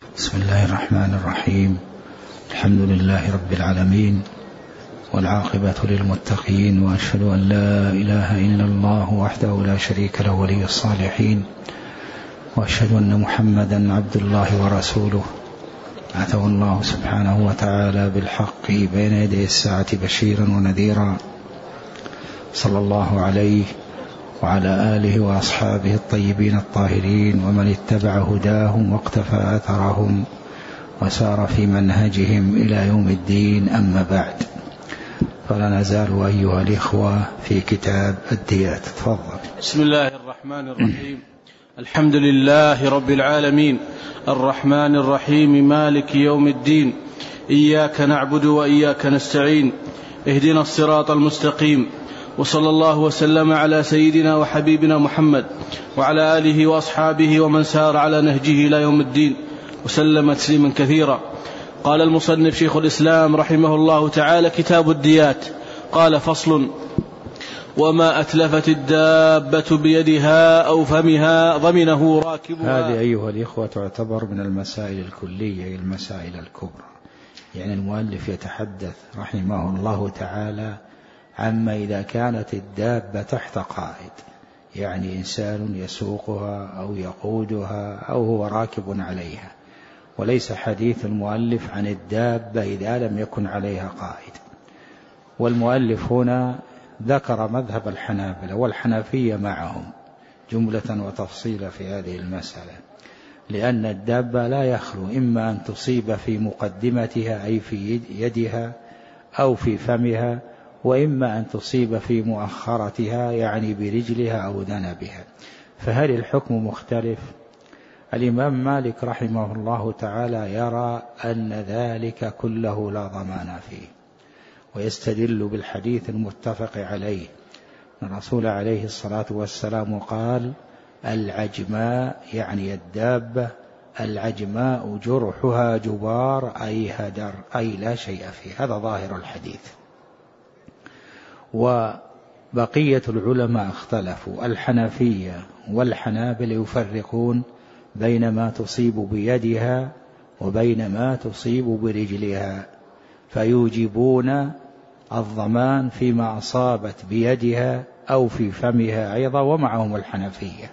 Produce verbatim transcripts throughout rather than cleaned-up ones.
بسم الله الرحمن الرحيم. الحمد لله رب العالمين، والعاقبة للمتقين، وأشهد أن لا إله إلا الله وحده لا شريك له ولي الصالحين، وأشهد أن محمدا عبد الله ورسوله بعثه الله سبحانه وتعالى بالحق بين يدي الساعة بشيرا ونذيرا، صلى الله عليه وعلى آله وأصحابه الطيبين الطاهرين، ومن اتبع هداهم واقتفى أثرهم وسار في منهجهم إلى يوم الدين. أما بعد، فلا نزال أيها الإخوة في كتاب الديات. تفضل. بسم الله الرحمن الرحيم. الحمد لله رب العالمين، الرحمن الرحيم، مالك يوم الدين، إياك نعبد وإياك نستعين، اهدنا الصراط المستقيم، وصلى الله وسلم على سيدنا وحبيبنا محمد وعلى آله وأصحابه ومن سار على نهجه إلى يوم الدين، وسلم تسليما كثيرا. قال المصنف شيخ الإسلام رحمه الله تعالى: كتاب الديات. قال: فصل: وما أتلفت الدابة بيدها أو فمها ضمنه راكبها. هذه أيها الإخوة تعتبر من المسائل الكلية، المسائل الكبرى. يعني المؤلف يتحدث رحمه الله تعالى عما إذا كانت الدابة تحت قائد، يعني إنسان يسوقها أو يقودها أو هو راكب عليها، وليس حديث المؤلف عن الدابة إذا لم يكن عليها قائد. والمؤلف هنا ذكر مذهب الحنابلة والحنفية معهم جملة وتفصيلا في هذه المسألة، لأن الدابة لا يخلو إما أن تصيب في مقدمتها أي في يدها أو في فمها، وإما أن تصيب في مؤخرتها يعني برجلها أو ذنبها. فهل الحكم مختلف؟ الإمام مالك رحمه الله تعالى يرى أن ذلك كله لا ضمان فيه، ويستدل بالحديث المتفق عليه. الرسول عليه الصلاة والسلام قال: العجماء، يعني الدابة، العجماء جرحها جبار أي هدر، أي لا شيء فيه. هذا ظاهر الحديث. وبقية العلماء اختلفوا، الحنفية والحنابلة يفرقون بين ما تصيب بيدها وبين ما تصيب برجلها، فيوجبون الضمان فيما أصابت بيدها أو في فمها أيضا، ومعهم الحنفية.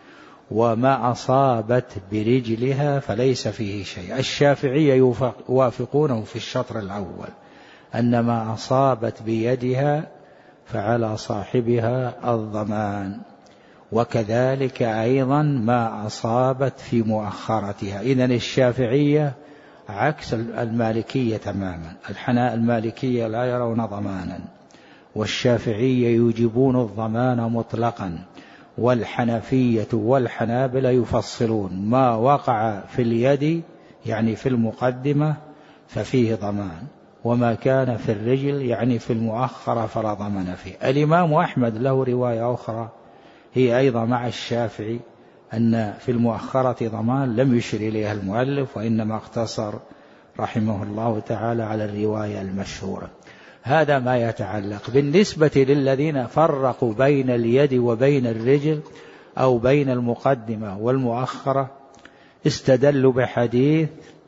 وما أصابت برجلها فليس فيه شيء. الشافعية يوافقونه في الشطر الأول، أن ما أصابت بيدها فعلى صاحبها الضمان، وكذلك أيضا ما أصابت في مؤخرتها. إذن الشافعية عكس المالكية تماما. المالكية لا يرون ضمانا، والشافعية يوجبون الضمان مطلقا، والحنفية والحنابلة يفصلون: ما وقع في اليد يعني في المقدمة ففيه ضمان، وما كان في الرجل يعني في المؤخرة فلا ضمان فيه. الإمام أحمد له رواية أخرى هي أيضا مع الشافعي، أن في المؤخرة ضمان، لم يشر إليها المؤلف، وإنما اقتصر رحمه الله تعالى على الرواية المشهورة. هذا ما يتعلق. بالنسبة للذين فرقوا بين اليد وبين الرجل أو بين المقدمة والمؤخرة، استدلوا بحديث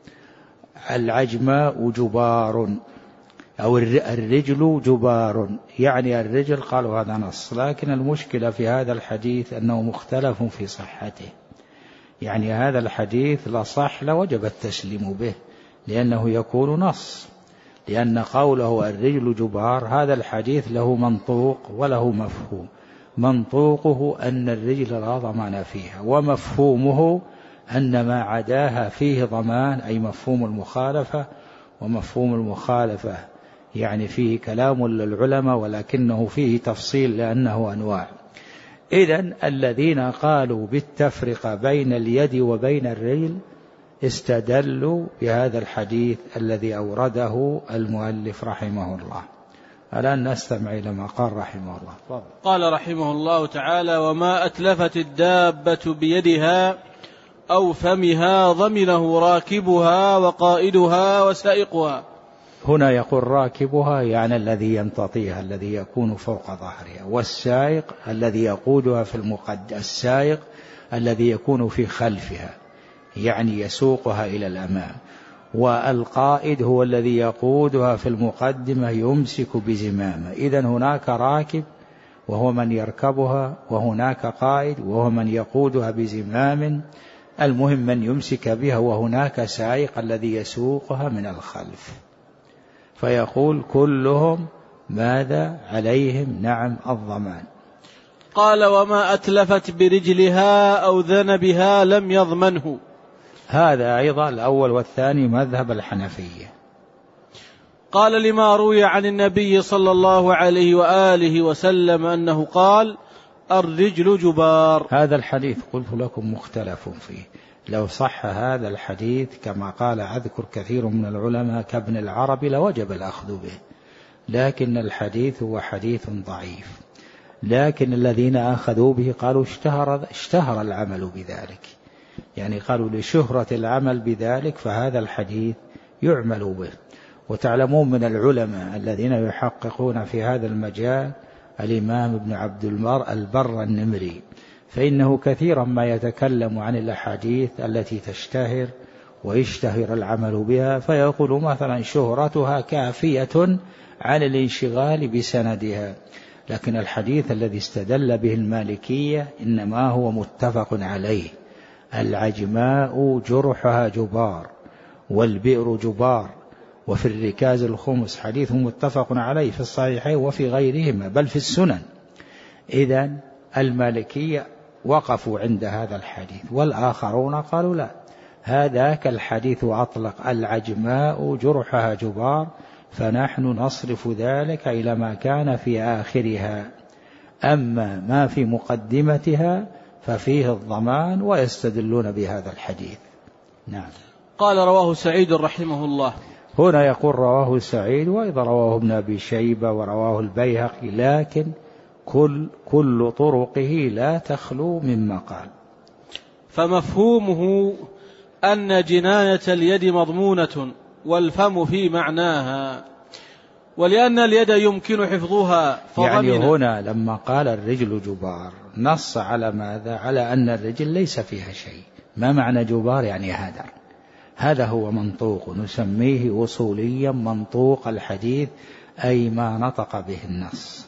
العجماء جبار أو الرجل جبار، يعني الرجل، قالوا هذا نص. لكن المشكلة في هذا الحديث أنه مختلف في صحته، يعني هذا الحديث لا صح لوجب التسليم به، لأنه يكون نص، لأن قوله الرجل جبار هذا الحديث له منطوق وله مفهوم. منطوقه أن الرجل لا ضمان فيها، ومفهومه أن ما عداها فيه ضمان، أي مفهوم المخالفة. ومفهوم المخالفة يعني فيه كلام للعلماء، ولكنه فيه تفصيل لأنه أنواع. إذن الذين قالوا بالتفرقة بين اليد وبين الرجل استدلوا بهذا الحديث الذي أورده المؤلف رحمه الله. الآن نستمع إلى ما قال رحمه الله. قال رحمه الله تعالى: وما أتلفت الدابة بيدها أو فمها ضمنه راكبها وقائدها وسائقها. هنا يقول راكبها يعني الذي يمتطيها، الذي يكون فوق ظهرها، والسائق الذي يقودها في المقدم، السائق الذي يكون في خلفها. يعني يسوقها إلى الأمام. والقائد هو الذي يقودها في المقدمة يمسك بزمامه. إذن هناك راكب وهو من يركبها، وهناك قائد وهو من يقودها بزمام، المهم من يمسك بها، وهناك سائق الذي يسوقها من الخلف. فيقول كلهم ماذا عليهم؟ نعم الضمان. قال وما أتلفت برجلها أو ذنبها لم يضمنه. هذا أيضا الأول والثاني مذهب الحنفية. قال لما روي عن النبي صلى الله عليه وآله وسلم أنه قال الرجل جبار. هذا الحديث قلت لكم مختلف فيه. لو صح هذا الحديث كما قال أذكر كثير من العلماء كابن العربي لوجب الأخذ به، لكن الحديث هو حديث ضعيف. لكن الذين أخذوا به قالوا اشتهر, اشتهر العمل بذلك، يعني قالوا لشهرة العمل بذلك فهذا الحديث يعمل به. وتعلمون من العلماء الذين يحققون في هذا المجال الإمام ابن عبد البر النمري، فإنه كثيرا ما يتكلم عن الأحاديث التي تشتهر ويشتهر العمل بها، فيقول مثلا شهرتها كافية عن الانشغال بسندها. لكن الحديث الذي استدل به المالكية إنما هو متفق عليه: العجماء جرحها جبار والبئر جبار. وفي الركاز الخمس حديث متفق عليه في الصحيحين وفي غيرهما بل في السنن. إذن المالكية وقفوا عند هذا الحديث، والآخرون قالوا لا، هذاك الحديث أطلق العجماء جرحها جبار، فنحن نصرف ذلك إلى ما كان في آخرها، أما ما في مقدمتها ففيه الضمان، ويستدلون بهذا الحديث. نعم. قال رواه سعيد رحمه الله. هنا يقول رواه سعيد، وإذا رواه ابن أبي شيبة ورواه البيهقي، لكن كل, كل طرقه لا تخلو من مقال. فمفهومه أن جناية اليد مضمونة والفم في معناها، ولأن اليد يمكن حفظها فضمن. يعني هنا لما قال الرجل جبار نص على ماذا؟ على أن الرجل ليس فيها شيء. ما معنى جبار؟ يعني هدر. هذا هو منطوق، نسميه وصوليا منطوق الحديث، أي ما نطق به النص.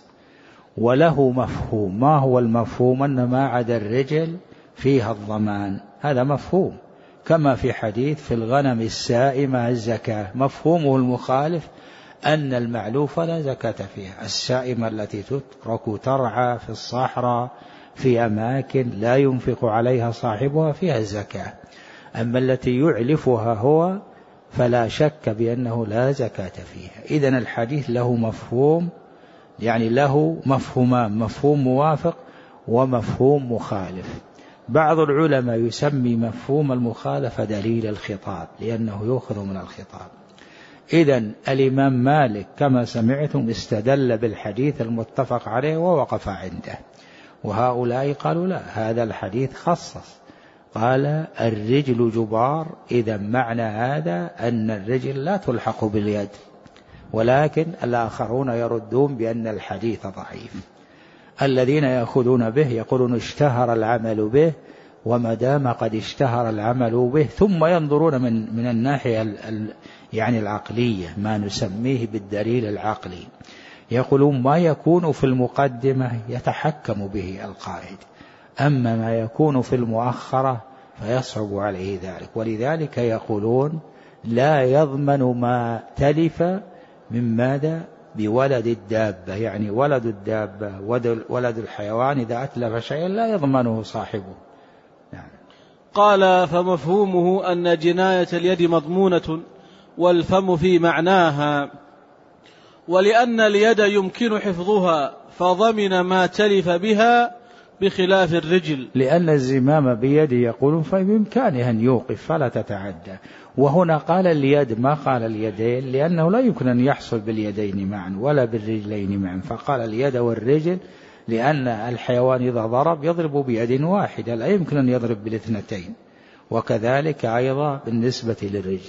وله مفهوم. ما هو المفهوم؟ أن ما عدا الرجل فيها الضمان، هذا مفهوم. كما في حديث في الغنم السائمة الزكاة، مفهومه المخالف أن المعلوف لا زكاة فيها. السائمة التي تترك ترعى في الصحراء في أماكن لا ينفق عليها صاحبها فيها الزكاة، أما التي يعلفها هو فلا شك بأنه لا زكاة فيها. إذن الحديث له مفهوم، يعني له مفهومان: مفهوم موافق ومفهوم مخالف. بعض العلماء يسمي مفهوم المخالفة دليل الخطاب، لأنه يؤخذ من الخطاب. إذن الإمام مالك كما سمعتم استدل بالحديث المتفق عليه ووقف عنده، وهؤلاء قالوا لا، هذا الحديث خصص، قال الرجل جبار. إذا معنى هذا أن الرجل لا تلحق باليد، ولكن الآخرون يردون بأن الحديث ضعيف. الذين يأخذون به يقولون اشتهر العمل به، وما دام قد اشتهر العمل به، ثم ينظرون من من الناحية ال يعني العقلية، ما نسميه بالدليل العقلي، يقولون ما يكون في المقدمة يتحكم به القائد، أما ما يكون في المؤخرة فيصعب عليه ذلك. ولذلك يقولون لا يضمن ما تلف من ماذا؟ بولد الدابة، يعني ولد الدابة ولد الحيوان إذا أتلف شيئا لا يضمنه صاحبه. نعم. قال فمفهومه أن جناية اليد مضمونة والفم في معناها، ولأن اليد يمكن حفظها فضمن ما تلف بها بخلاف الرجل، لأن الزمام بيده يقولون فبإمكانه أن يوقف فلا تتعدى. وهنا قال اليد ما قال اليدين، لأنه لا يمكن أن يحصل باليدين معا ولا بالرجلين معا، فقال اليد والرجل، لأن الحيوان إذا ضرب يضرب بيد واحدة، لا يمكن أن يضرب بالاثنتين، وكذلك أيضا بالنسبة للرجل.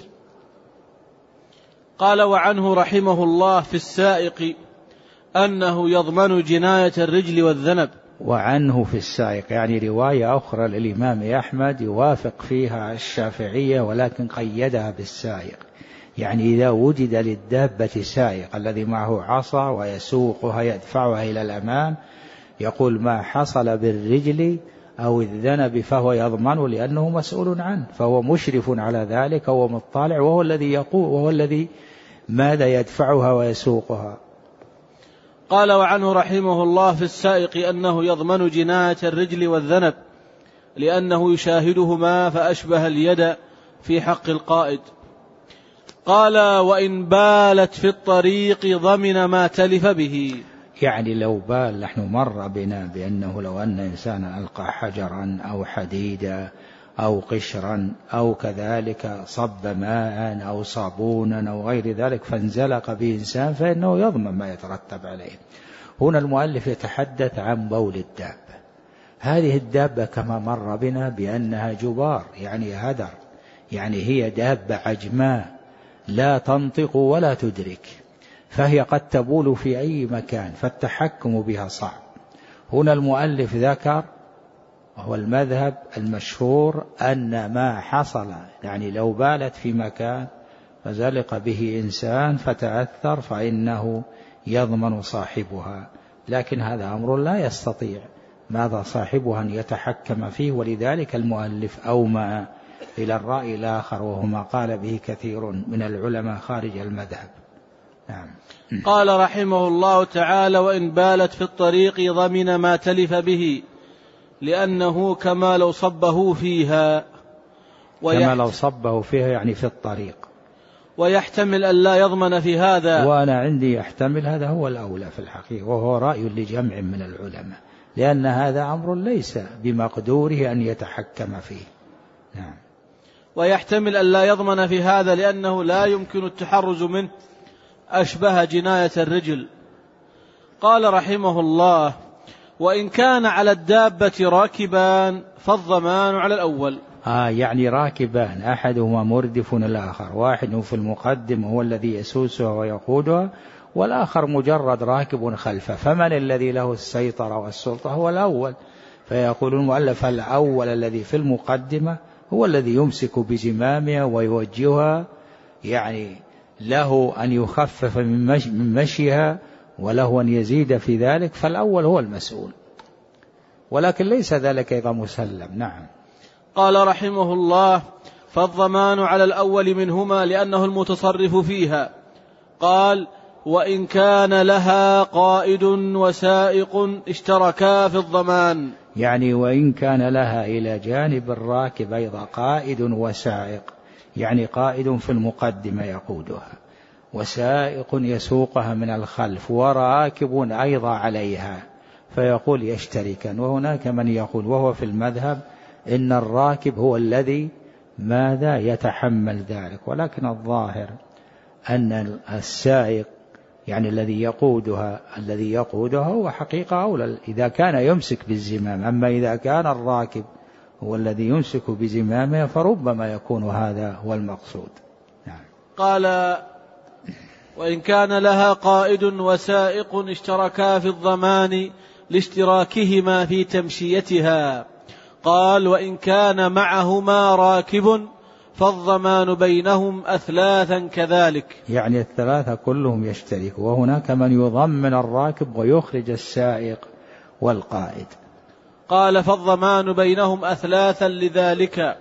قال وعنه رحمه الله في السائق أنه يضمن جناية الرجل والذنب، وعنه في السائق، يعني رواية أخرى للإمام أحمد يوافق فيها الشافعية ولكن قيدها بالسائق، يعني إذا وجد للدابة سائق الذي معه عصا ويسوقها يدفعها إلى الأمام، يقول ما حصل بالرجل أو الذنب فهو يضمن لأنه مسؤول عنه، فهو مشرف على ذلك ومطلع، وهو الذي يقول وهو الذي ماذا يدفعها ويسوقها. قال وعنه رحمه الله في السائق أنه يضمن جناية الرجل والذنب لأنه يشاهدهما فأشبه اليد في حق القائد. قال وإن بالت في الطريق ضمن ما تلف به، يعني لو بال، نحن مر بنا بأنه لو أن إنسانا ألقى حجرا أو حديدا أو قشرا أو كذلك صب ماء أو صابونا أو غير ذلك فانزلق به إنسان فإنه يضمن ما يترتب عليه. هنا المؤلف يتحدث عن بول الدابة. هذه الدابة كما مر بنا بأنها جبار، يعني هدر، يعني هي دابة عجماء لا تنطق ولا تدرك، فهي قد تبول في أي مكان، فالتحكم بها صعب. هنا المؤلف ذكر وهو المذهب المشهور أن ما حصل، يعني لو بالت في مكان فزلق به إنسان فتأثر فإنه يضمن صاحبها، لكن هذا أمر لا يستطيع ماذا صاحبها أن يتحكم فيه، ولذلك المؤلف أومأ إلى الرأي الآخر وهو ما قال به كثير من العلماء خارج المذهب. نعم. قال رحمه الله تعالى وإن بالت في الطريق ضمن ما تلف به لأنه كما لو صبه فيها، كما لو صبه فيها يعني في الطريق، ويحتمل أن لا يضمن في هذا، وأنا عندي يحتمل هذا هو الأولى في الحقيقة، وهو رأي لجمع من العلماء، لأن هذا أمر ليس بمقدوره أن يتحكم فيه. نعم. ويحتمل أن لا يضمن في هذا لأنه لا يمكن التحرز منه، أشبه جناية الرجل. قال رحمه الله وإن كان على الدابة راكبان فالضمان على الأول. آه يعني راكبان، أحدهما مردف الآخر، واحد في المقدم هو الذي يسوسها ويقودها، والآخر مجرد راكب خلفه، فمن الذي له السيطرة والسلطة؟ هو الأول. فيقول المؤلف الأول الذي في المقدمة هو الذي يمسك بزمامها ويوجهها، يعني له أن يخفف من مشيها وله أن يزيد في ذلك، فالأول هو المسؤول، ولكن ليس ذلك أيضا مسلم. نعم. قال رحمه الله فالضمان على الأول منهما لأنه المتصرف فيها. قال وإن كان لها قائد وسائق اشتركا في الضمان، يعني وإن كان لها إلى جانب الراكب أيضا قائد وسائق، يعني قائد في المقدمة يقودها وسائق يسوقها من الخلف وراكب أيضا عليها، فيقول يشتركان. وهناك من يقول وهو في المذهب إن الراكب هو الذي ماذا يتحمل ذلك، ولكن الظاهر أن السائق يعني الذي يقودها الذي يقودها هو حقيقة أولى إذا كان يمسك بالزمام، أما إذا كان الراكب هو الذي يمسك بزمامه فربما يكون هذا هو المقصود. نعم. قال وإن كان لها قائد وسائق اشتركا في الضمان لاشتراكهما في تمشيتها. قال وإن كان معهما راكب فالضمان بينهم أثلاثا كذلك، يعني الثلاثة كلهم يشترك، وهناك من يضمن الراكب ويخرج السائق والقائد. قال فالضمان بينهم أثلاثا لذلك،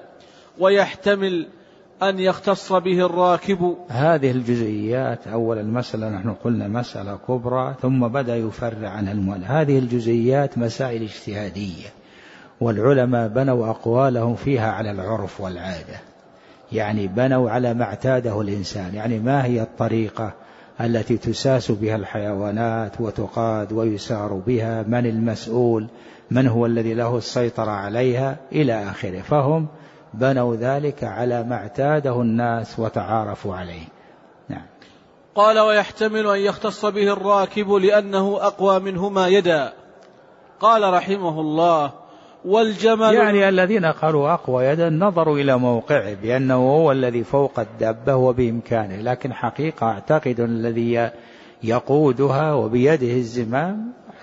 ويحتمل أن يختص به الراكب. هذه الجزئيات أول المسألة نحن قلنا مسألة كبرى ثم بدأ يفرع عنها المؤلف. هذه الجزئيات مسائل اجتهادية، والعلماء بنوا أقوالهم فيها على العرف والعادة، يعني بنوا على ما اعتاده الإنسان، يعني ما هي الطريقة التي تساس بها الحيوانات وتقاد ويسار بها، من المسؤول، من هو الذي له السيطرة عليها إلى آخره، فهم بنوا ذلك على ما اعتاده الناس وتعارفوا عليه. نعم. قال ويحتمل أن يختص به الراكب لأنه أقوى منهما يدا. قال رحمه الله والجمل، يعني الذين قالوا أقوى يدا نظروا إلى موقعه بأنه هو الذي فوق الدابة وبإمكانه، لكن حقيقة أعتقد الذي يقودها وبيده الزمام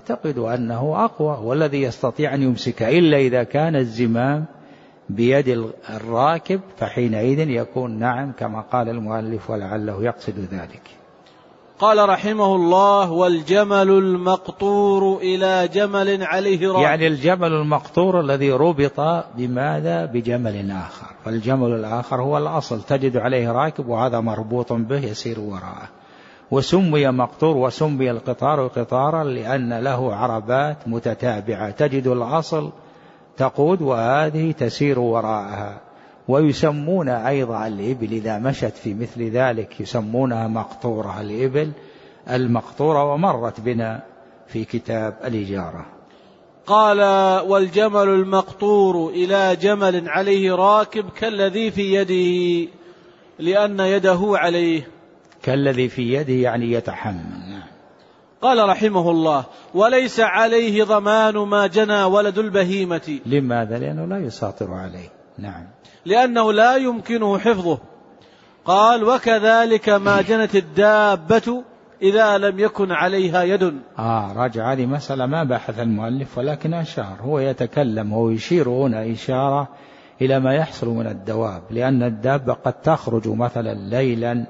يعتقد أنه أقوى والذي يستطيع أن يمسك، إلا إذا كان الزمام بيد الراكب فحينئذ يكون نعم كما قال المؤلف ولعله يقصد ذلك. قال رحمه الله: والجمل المقطور إلى جمل عليه راكب. يعني الجمل المقطور الذي ربط بماذا؟ بجمل آخر، فالجمل الآخر هو الأصل تجد عليه راكب وهذا مربوط به يسير وراءه، وسمي مقطور وسمي القطار قطارا لأن له عربات متتابعة تجد الأصل تقود وهذه تسير وراءها. ويسمون أيضا الإبل إذا مشت في مثل ذلك يسمونها مقطورة، الإبل المقطورة، ومرت بنا في كتاب الإجارة. قال: والجمل المقطور إلى جمل عليه راكب كالذي في يده لأن يده عليه. كالذي في يده يعني يتحمل. قال رحمه الله: وليس عليه ضمان ما جنى ولد البهيمة. لماذا؟ لأنه لا يساطر عليه. نعم، لأنه لا يمكنه حفظه. قال: وكذلك ما جنت الدابة إذا لم يكن عليها يد. آه رجع هذه مسألة ما بحث المؤلف ولكن أشار، هو يتكلم هو يشير هنا إشارة إلى ما يحصل من الدواب، لأن الدابة قد تخرج مثلا ليلا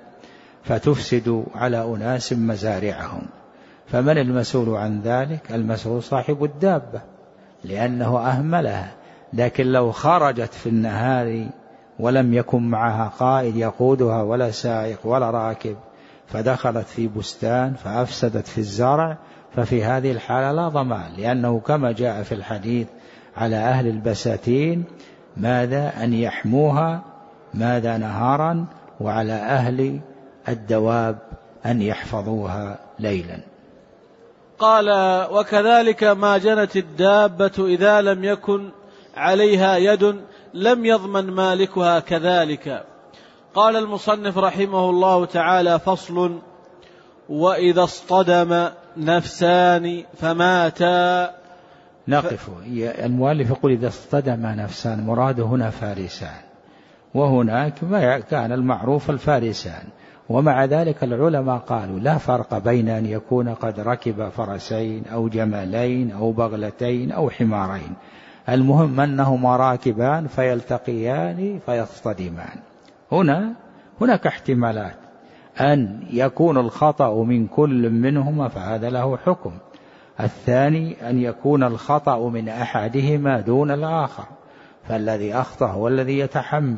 فتفسد على أناس مزارعهم، فمن المسؤول عن ذلك؟ المسؤول صاحب الدابة لأنه أهملها. لكن لو خرجت في النهار ولم يكن معها قائد يقودها ولا سائق ولا راكب فدخلت في بستان فأفسدت في الزرع، ففي هذه الحالة لا ضمان، لأنه كما جاء في الحديث على أهل البساتين ماذا؟ أن يحموها ماذا؟ نهارا، وعلى أهل الدواب أن يحفظوها ليلا. قال: وكذلك ما جنت الدابة إذا لم يكن عليها يد لم يضمن مالكها كذلك. قال المصنف رحمه الله تعالى: فصل: وإذا اصطدم نفسان فماتا. نقف. المؤلف يقول إذا اصطدم نفسان، مراده هنا فارسان، وهناك ما كان المعروف الفارسان، ومع ذلك العلماء قالوا لا فرق بين أن يكون قد ركب فرسين أو جملين أو بغلتين أو حمارين، المهم أنهما راكبان فيلتقيان فيصطدمان. هنا هناك احتمالات أن يكون الخطأ من كل منهما فهذا له حكم، الثاني أن يكون الخطأ من أحدهما دون الآخر فالذي أخطأ هو الذي يتحمل،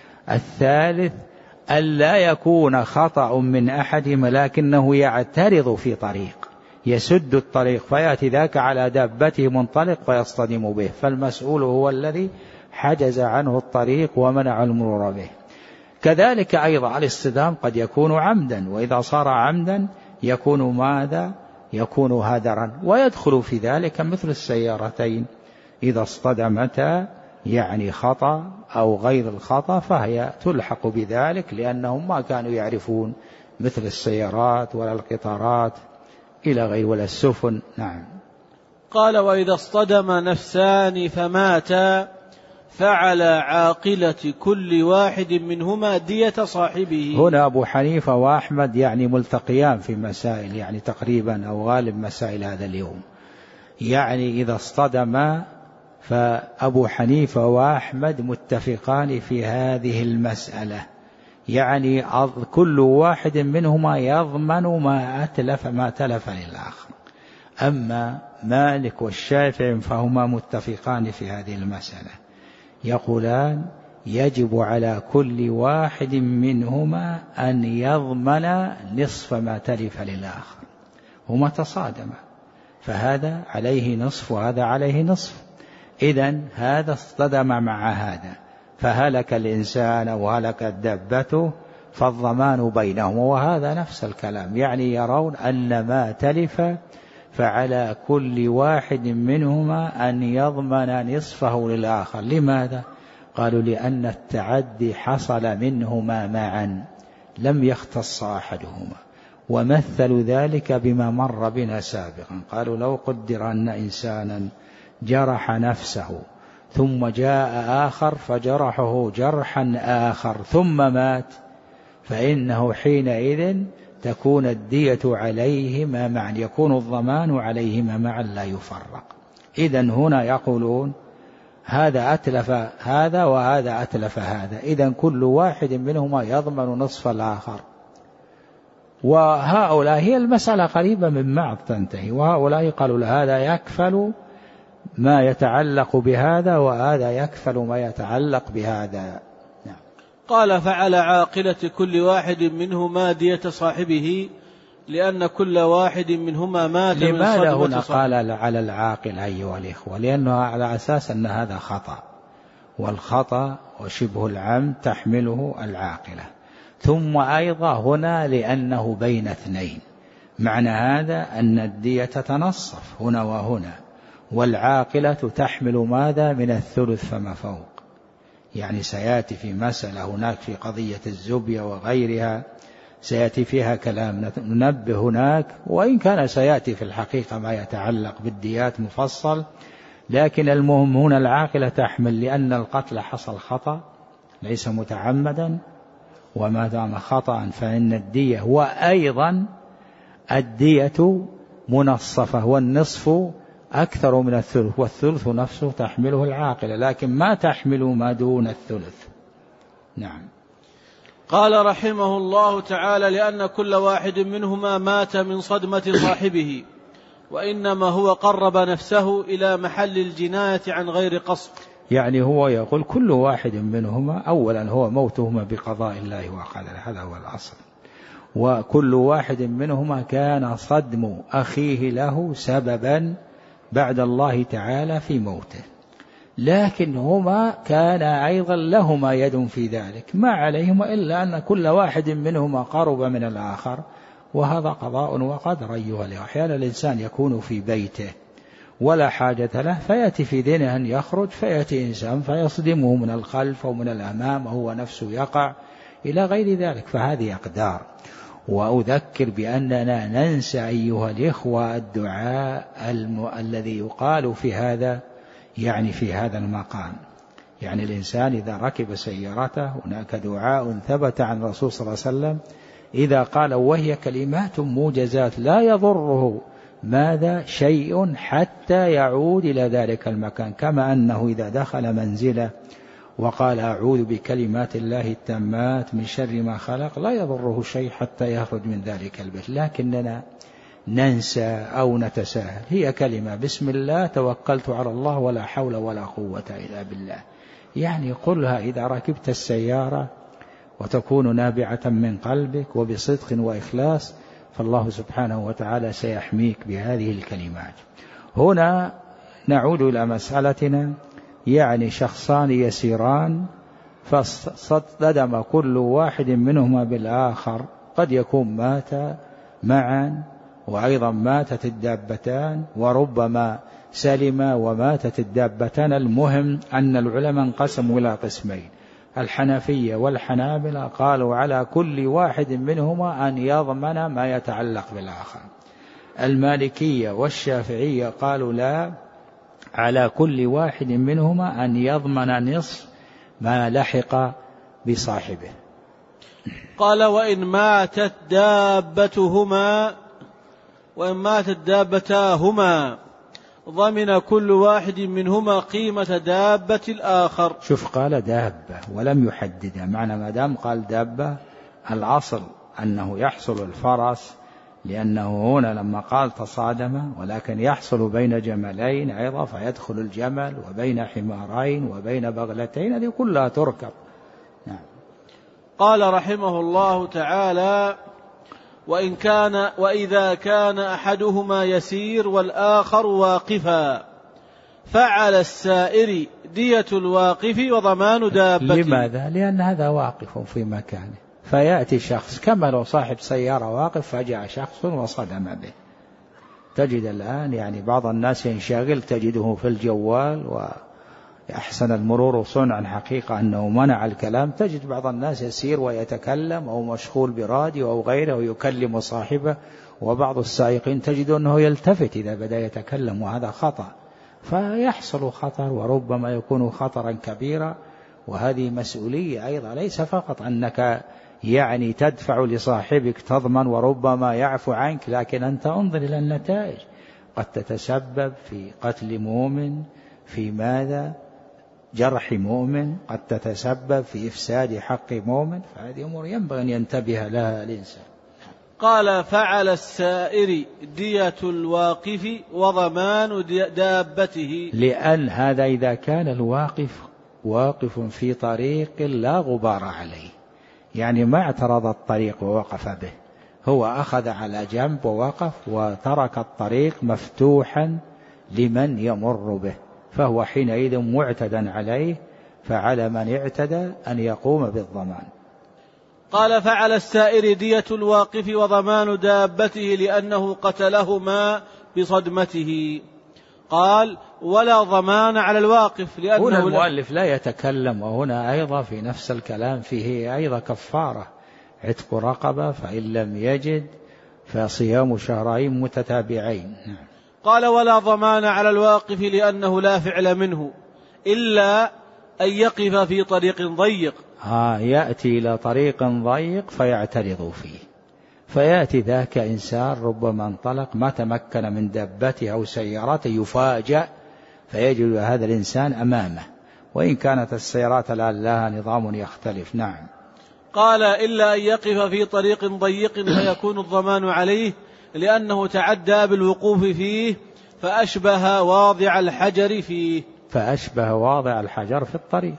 الثالث أن لا يكون خطأ من أحدهما لكنه يعترض في طريق يسد الطريق فيأتي ذاك على دابته منطلق فيصطدم به، فالمسؤول هو الذي حجز عنه الطريق ومنع المرور به. كذلك أيضا الاصطدام قد يكون عمدا، وإذا صار عمدا يكون ماذا؟ يكون هدرا، ويدخل في ذلك مثل السيارتين إذا اصطدمتا يعني خطأ أو غير الخطأ فهي تلحق بذلك لأنهم ما كانوا يعرفون مثل السيارات ولا القطارات إلى غير ولا السفن. نعم. قال: وإذا اصطدم نفسان فماتا فعلى عاقلة كل واحد منهما دية صاحبه. هنا أبو حنيفة وأحمد يعني ملتقيان في مسائل، يعني تقريبا أو غالب مسائل هذا اليوم، يعني إذا اصطدم فأبو حنيفة وأحمد متفقان في هذه المسألة، يعني كل واحد منهما يضمن ما أتلف ما تلف للآخر. أما مالك والشافعي فهما متفقان في هذه المسألة، يقولان يجب على كل واحد منهما أن يضمن نصف ما تلف للآخر، هما تصادما فهذا عليه نصف وهذا عليه نصف، إذن هذا اصطدم مع هذا فهلك الإنسان أو هلكت دابته فالضمان بينهما، وهذا نفس الكلام، يعني يرون أن ما تلف فعلى كل واحد منهما أن يضمن نصفه للآخر. لماذا؟ قالوا لأن التعدي حصل منهما معا لم يختص أحدهما، ومثلوا ذلك بما مر بنا سابقا، قالوا لو قدر أن إنسانا جرح نفسه ثم جاء آخر فجرحه جرحا آخر ثم مات، فإنه حينئذ تكون الدية عليهما معا، يكون الضمان عليهما معا لا يفرق. إذن هنا يقولون هذا أتلف هذا وهذا أتلف هذا، إذن كل واحد منهما يضمن نصف الآخر. وهؤلاء هي المسألة قريبة من بعض تنتهي، وهؤلاء قالوا هذا يكفل ما يتعلق بهذا وهذا يكفل ما يتعلق بهذا. نعم. قال فعلى عاقلة كل واحد منهما دية صاحبه لأن كل واحد منهما مات من صدمة صاحبه. لماذا هنا قال على العاقل أيها الإخوة؟ لأنه على أساس أن هذا خطأ، والخطأ وشبه العمد تحمله العاقلة. ثم أيضا هنا لأنه بين اثنين، معنى هذا أن الدية تتنصف هنا وهنا، والعاقلة تحمل ماذا من الثلث فما فوق. يعني سيأتي في مسألة هناك في قضية الزبية وغيرها سيأتي فيها كلام ننبه هناك، وإن كان سيأتي في الحقيقة ما يتعلق بالديات مفصل، لكن المهم هنا العاقلة تحمل، لأن القتل حصل خطأ ليس متعمدا، وما دام خطأ فإن الدية، وأيضا الدية منصفة والنصف أكثر من الثلث، والثلث نفسه تحمله العاقلة، لكن ما تحمل ما دون الثلث. نعم. قال رحمه الله تعالى لأن كل واحد منهما مات من صدمة صاحبه، وإنما هو قرب نفسه إلى محل الجناية عن غير قصد. يعني هو يقول كل واحد منهما أولا هو موتهما بقضاء الله وقدره، هذا هو الأصل، وكل واحد منهما كان صدم أخيه له سببا بعد الله تعالى في موته، لكن هما كان أيضا لهما يد في ذلك، ما عليهما إلا أن كل واحد منهما قرب من الآخر، وهذا قضاء وقدر أيها الأخوة. أحيانا الإنسان يكون في بيته ولا حاجة له، فيأتي في ذهنه أن يخرج، فيأتي إنسان فيصدمه من الخلف أو من الأمام، وهو نفسه يقع إلى غير ذلك، فهذه أقدار. وأذكر بأننا ننسى أيها الإخوة الدعاء الم... الذي يقال في هذا، يعني في هذا المقام. يعني الإنسان إذا ركب سيارته هناك دعاء ثبت عن الرسول صلى الله عليه وسلم إذا قال، وهي كلمات موجزات لا يضره ماذا شيء حتى يعود إلى ذلك المكان، كما أنه إذا دخل منزله وقال أعوذ بكلمات الله التامات من شر ما خلق لا يضره شيء حتى يخرج من ذلك البيت، لكننا ننسى أو نتساهل. هي كلمة بسم الله توكلت على الله ولا حول ولا قوة إلا بالله، يعني قلها إذا ركبت السيارة وتكون نابعة من قلبك وبصدق وإخلاص، فالله سبحانه وتعالى سيحميك بهذه الكلمات. هنا نعود إلى مسألتنا، يعني شخصان يسيران فاصطدم كل واحد منهما بالآخر، قد يكون مات معا وأيضا ماتت الدابتان، وربما سلم وماتت الدابتان. المهم أن العلماء انقسموا إلى قسمين، الحنفية والحنابلة قالوا على كل واحد منهما أن يضمن ما يتعلق بالآخر، المالكية والشافعية قالوا لا، على كل واحد منهما أن يضمن نصف ما لحق بصاحبه. قال وإن ماتت دابتهما وإن ماتت دابتاهما ضمن كل واحد منهما قيمة دابة الآخر. شوف قال دابة ولم يحددها، معنى ما دام قال دابة الأصل أنه يحصل الفرس، لأنه هنا لما قال تصادم، ولكن يحصل بين جملين أيضا فيدخل الجمل، وبين حمارين وبين بغلتين، هذه كلها تركب. نعم. قال رحمه الله تعالى وإن كان وإذا كان أحدهما يسير والآخر واقفا فعلى السائر دية الواقف وضمان دابته. لماذا؟ لأن هذا واقف في مكانه، فيأتي شخص كما لو صاحب سيارة واقف فجاء شخص وصدم به. تجد الآن يعني بعض الناس ينشغل، تجده في الجوال، وأحسن المرور صنعا حقيقة أنه منع الكلام، تجد بعض الناس يسير ويتكلم أو مشغول براديو أو غيره ويكلم صاحبه، وبعض السائقين تجد أنه يلتفت إذا بدأ يتكلم، وهذا خطأ، فيحصل خطر وربما يكون خطرا كبيرا، وهذه مسؤولية أيضا، ليس فقط أنك يعني تدفع لصاحبك تضمن وربما يعفو عنك، لكن أنت انظر إلى النتائج، قد تتسبب في قتل مؤمن، في ماذا؟ جرح مؤمن، قد تتسبب في إفساد حق مؤمن، فهذه أمور ينبغي أن ينتبه لها الإنسان. قال فعلى السائر دية الواقف وضمان دابته، لأن هذا إذا كان الواقف واقف في طريق لا غبار عليه، يعني ما اعترض الطريق ووقف به، هو أخذ على جنب ووقف وترك الطريق مفتوحا لمن يمر به، فهو حينئذ معتدى عليه، فعلى من اعتدى أن يقوم بالضمان. قال فعلى السائر دية الواقف وضمان دابته لأنه قتلهما بصدمته. قال ولا ضمان على الواقف لأنه هنا المؤلف لا يتكلم، وهنا أيضا في نفس الكلام فيه أيضا كفارة عتق رقبة، فإن لم يجد فصيام شهرين متتابعين. قال ولا ضمان على الواقف لأنه لا فعل منه إلا أن يقف في طريق ضيق. ها يأتي إلى طريق ضيق فيعترض فيه، فيأتي ذاك إنسان ربما انطلق ما تمكن من دابته أو سيارته، يفاجأ فيجد هذا الإنسان أمامه، وإن كانت السيارات الآن لها نظام يختلف. نعم. قال إلا أن يقف في طريق ضيق فيكون الضمان عليه لأنه تعدى بالوقوف فيه فأشبه واضع الحجر فيه. فأشبه واضع الحجر في الطريق،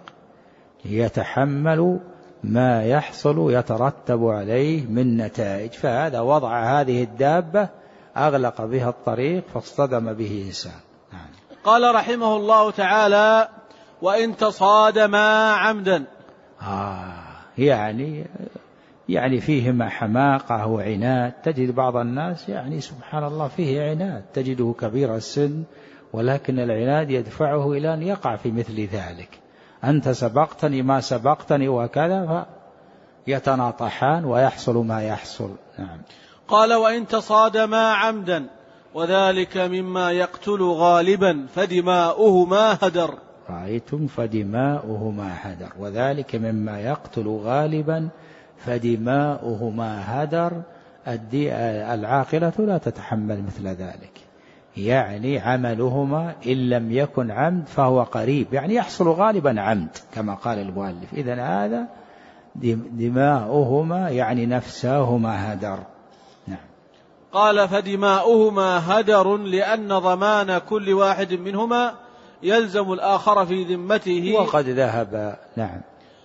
يتحمل ما يحصل يترتب عليه من نتائج، فهذا وضع هذه الدابة أغلق بها الطريق فاصطدم به إنسان. نعم. قال رحمه الله تعالى وإن تصادما عمدا. آه يعني يعني فيهما حماقة وعناد. تجد بعض الناس يعني سبحان الله فيه عناد، تجده كبير السن ولكن العناد يدفعه إلى أن يقع في مثل ذلك، أنت سبقتني ما سبقتني وكذا، فيتناطحان ويحصل ما يحصل. نعم. قال وإن تصادما عمدا وذلك مما يقتل غالبا فدماؤهما هدر. رأيتم فدماؤهما هدر، وذلك مما يقتل غالبا فدماؤهما هدر. العاقلة لا تتحمل مثل ذلك، يعني عملهما إن لم يكن عمد فهو قريب، يعني يحصل غالبا عمد كما قال المؤلف. إذن هذا دماؤهما يعني نفساهما هدر. نعم. قال فدماؤهما هدر لأن ضمان كل واحد منهما يلزم الآخر في ذمته، وقد ذهب. نعم.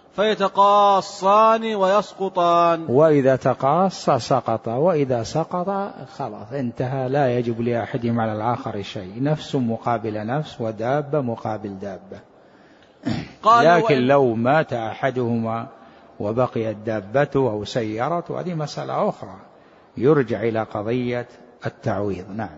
فيتقاصان ويسقطان، وإذا تقاص سقط، وإذا سقط خلاص انتهى، لا يجب لأحدهم على الآخر شيء، نفس مقابل نفس ودابة مقابل دابة. لكن لو مات أحدهما وبقيت دابته أو سيارته هذه مسألة أخرى، يرجع إلى قضية التعويض. نعم.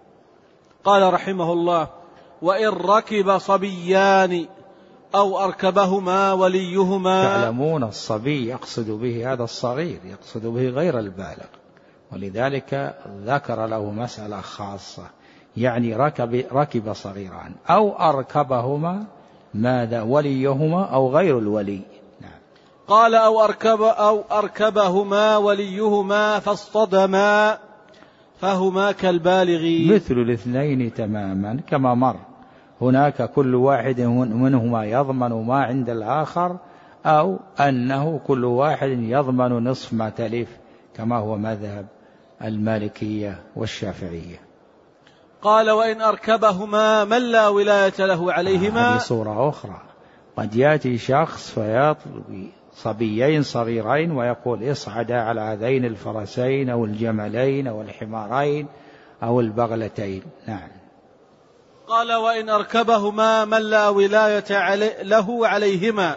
قال رحمه الله وإن ركب صبيان أو أركبهما وليهما. تعلمون الصبي يقصد به هذا الصغير، يقصد به غير البالغ، ولذلك ذكر له مسألة خاصة، يعني ركب, ركب صغيران أو أركبهما ماذا وليهما أو غير الولي. نعم. قال أو, أركب أو أركبهما وليهما فاصطدما فهما كالبالغ، مثل الاثنين تماما كما مر. هناك كل واحد منهما يضمن ما عند الآخر، أو أنه كل واحد يضمن نصف ما تلف كما هو مذهب المالكية والشافعية. قال وإن أركبهما من لا ولاية له عليهما. هذه صورة أخرى، قد يأتي شخص فيطلب صبيين صغيرين ويقول اصعدا على هذين الفرسين أو الجملين أو الحمارين أو البغلتين. نعم. قال وإن أركبهما من لا ولاية علي له عليهما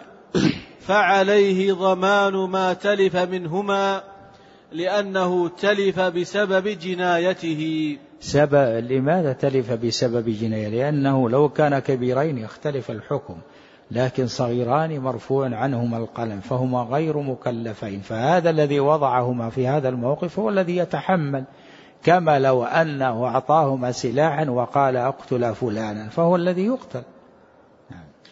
فعليه ضمان ما تلف منهما لأنه تلف بسبب جنايته. سبب لماذا تلف بسبب جناية؟ لأنه لو كان كبيرين يختلف الحكم، لكن صغيران مرفوع عنهما القلم فهما غير مكلفين، فهذا الذي وضعهما في هذا الموقف هو الذي يتحمل، كما لو أنه أعطاهما سلاحا وقال اقتل فلانا فهو الذي يقتل.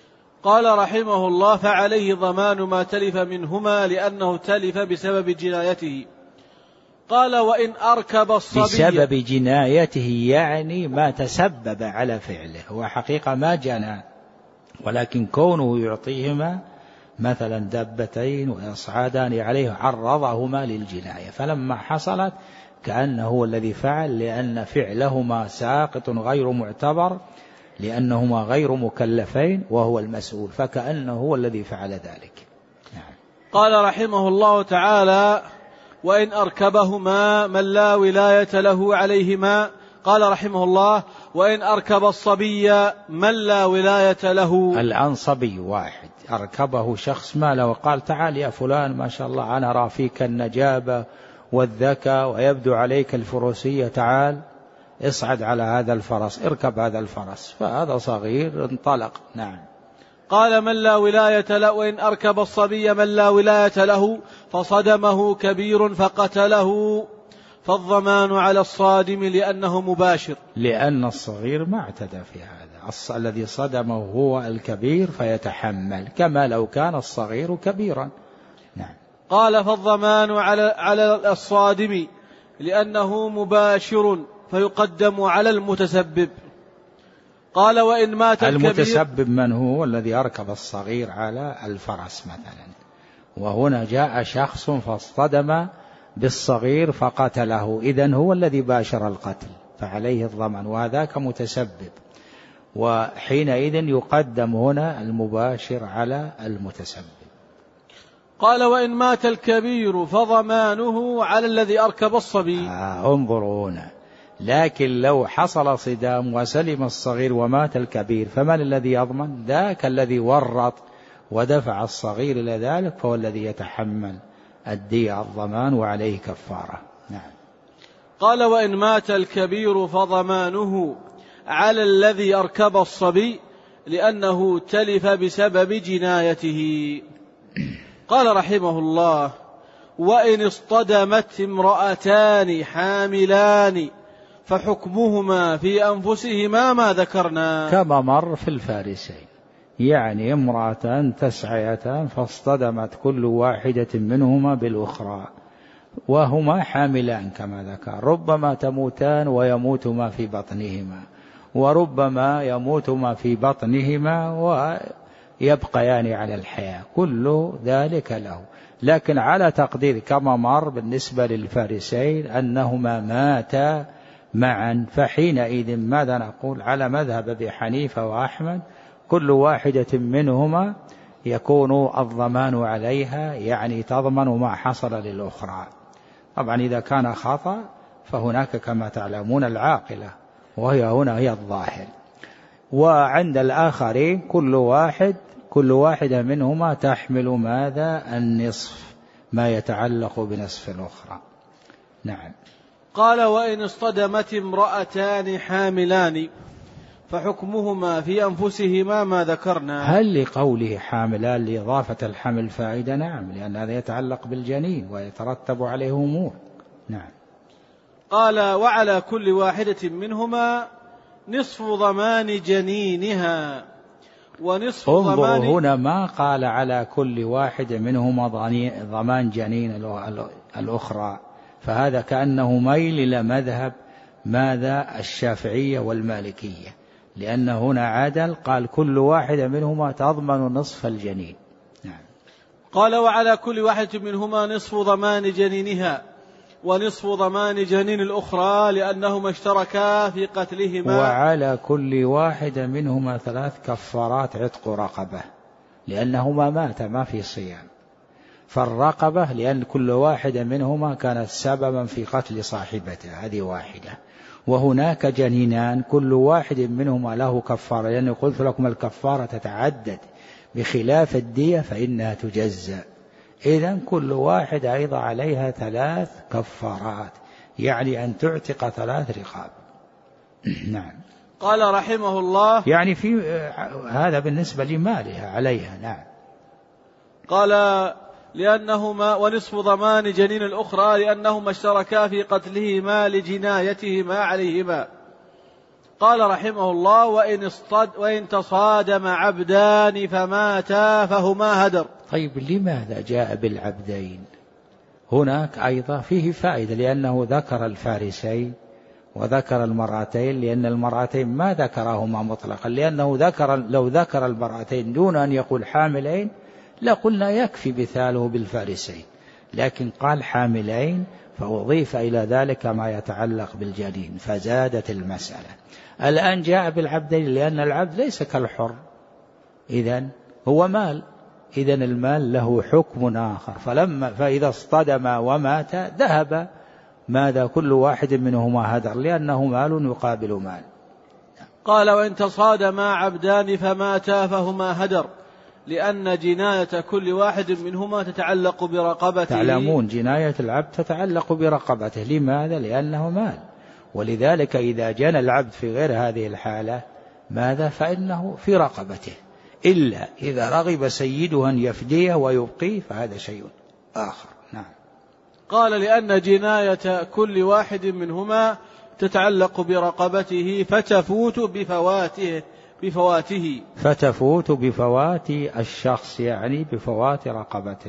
قال رحمه الله: فعليه ضمان ما تلف منهما لأنه تلف بسبب جنايته. قال: وإن أركب الصبي بسبب جنايته يعني ما تسبب على فعله، هو حقيقة ما جنى، ولكن كونه يعطيهما مثلا دابتين ويصعدان عليه عرضهما للجناية، فلما حصلت كأنه هو الذي فعل، لأن فعلهما ساقط غير معتبر لأنهما غير مكلفين وهو المسؤول، فكأنه هو الذي فعل ذلك. نعم. قال رحمه الله تعالى: وإن أركبهما من لا ولاية له عليهما. قال رحمه الله: وإن أركب الصبي من لا ولاية له. الآن صبي واحد أركبه شخص ما له وقال: تعال يا فلان، ما شاء الله أنا أرى فيك النجابة والذكاء ويبدو عليك الفروسية، تعال اصعد على هذا الفرس، اركب هذا الفرس، فهذا صغير انطلق. نعم. قال: من لا ولاية له. وإن أركب الصبي من لا ولاية له فصدمه كبير فقتله فالضمان على الصادم لأنه مباشر، لأن الصغير ما اعتدى في هذا، الذي صدمه هو الكبير فيتحمل كما لو كان الصغير كبيرا. نعم. قال: فالضمان على على الصادم لأنه مباشر فيقدم على المتسبب. قال: وإن مات الكبير. المتسبب من هو؟ الذي أركب الصغير على الفرس مثلا، وهنا جاء شخص فاصطدم بالصغير فقتله، إذن هو الذي باشر القتل فعليه الضمان، وهذاك متسبب، وحينئذ يقدم هنا المباشر على المتسبب. قال: وإن مات الكبير فضمانه على الذي أركب الصبي. آه انظروا هنا، لكن لو حصل صدام وسلم الصغير ومات الكبير فمن الذي يضمن؟ ذاك الذي ورط ودفع الصغير إلى ذلك، فهو الذي يتحمل الدية الضمان وعليه كفارة. نعم. قال: وإن مات الكبير فضمانه على الذي أركب الصبي لأنه تلف بسبب جنايته. قال رحمه الله: وإن اصطدمت امرأتان حاملان فحكمهما في أنفسهما ما ذكرنا، كما مر في الفارسين، يعني امرأتان تسعيتان فاصطدمت كل واحدة منهما بالأخرى وهما حاملان كما ذكر، ربما تموتان ويموت ما في بطنهما، وربما يموت ما في بطنهما ويبقيان على الحياة، كل ذلك له، لكن على تقدير كما مر بالنسبة للفارسين أنهما ماتا معا، فحينئذ ماذا نقول؟ على مذهب أبي حنيفة وأحمد كل واحدة منهما يكون الضمان عليها، يعني تضمن ما حصل للأخرى. طبعا إذا كان خطأ فهناك كما تعلمون العاقلة، وهي هنا هي الظاهر، وعند الآخرين كل واحد كل واحدة منهما تحمل ماذا؟ النصف، ما يتعلق بنصف الأخرى. نعم. قال: وإن اصطدمت امرأتان حاملان فحكمهما في أنفسهما ما ذكرنا. هل لقوله حاملان لإضافة الحمل فائدة؟ نعم، لأن هذا يتعلق بالجنين ويترتب عليه أمور. نعم. قال: وعلى كل واحدة منهما نصف ضمان جنينها ونصف ضمان. هنا ما قال على كل واحد منهما ضمان جنين الأخرى، فهذا كأنه ميل إلى مذهب ماذا؟ الشافعية والمالكية، لأن هنا عدل قال كل واحد منهما تضمن نصف الجنين. نعم. قال: وعلى كل واحد منهما نصف ضمان جنينها ونصف ضمان جنين الأخرى لأنهما اشتركا في قتلهما. وعلى كل واحد منهما ثلاث كفارات عتق رقبة، لأنهما مات ما في صيام، فالرقبة لأن كل واحد منهما كانت سببا في قتل صاحبته، هذه واحدة، وهناك جنينان كل واحد منهما له كفارة، لأنه قلت لكم الكفارة تتعدد بخلاف الدية فإنها تجزأ، إذن كل واحد أيضا عليها ثلاث كفارات، يعني أن تعتق ثلاث رقاب. نعم. قال رحمه الله: يعني في هذا بالنسبة لمالها عليها. نعم. قال: لأنهما ونصف ضمان جنين الأخرى لأنهما اشتركا في قتلهما لجنايتهما عليهما. قال رحمه الله: وإن, اصطد وإن تصادم عبدان فماتا فهما هدر. طيب لماذا جاء بالعبدين؟ هناك أيضا فيه فائدة، لأنه ذكر الفارسين وذكر المرأتين، لأن المرأتين ما ذكرهما مطلقا، لأنه ذكر لو ذكر المرأتين دون أن يقول حاملين لقلنا يكفي مثاله بالفارسين، لكن قال حاملين فأضيف إلى ذلك ما يتعلق بالجنين فزادت المسألة. الآن جاء بالعبدين لأن العبد ليس كالحر، إذن هو مال، إذن المال له حكم آخر، فلما فإذا اصطدم ومات ذهب ماذا كل واحد منهما هدر، لأنه مال يقابل مال. قال: وإن تصادما عبدان فماتا فهما هدر، لأن جناية كل واحد منهما تتعلق برقبته. تعلمون جناية العبد تتعلق برقبته، لماذا؟ لأنه مال، ولذلك إذا جنى العبد في غير هذه الحالة ماذا؟ فإنه في رقبته، إلا إذا رغب سيده أن يفديه ويبقيه فهذا شيء آخر. نعم. قال: لأن جناية كل واحد منهما تتعلق برقبته فتفوت بفواته بفواته فتفوت بفوات الشخص، يعني بفوات رقبته.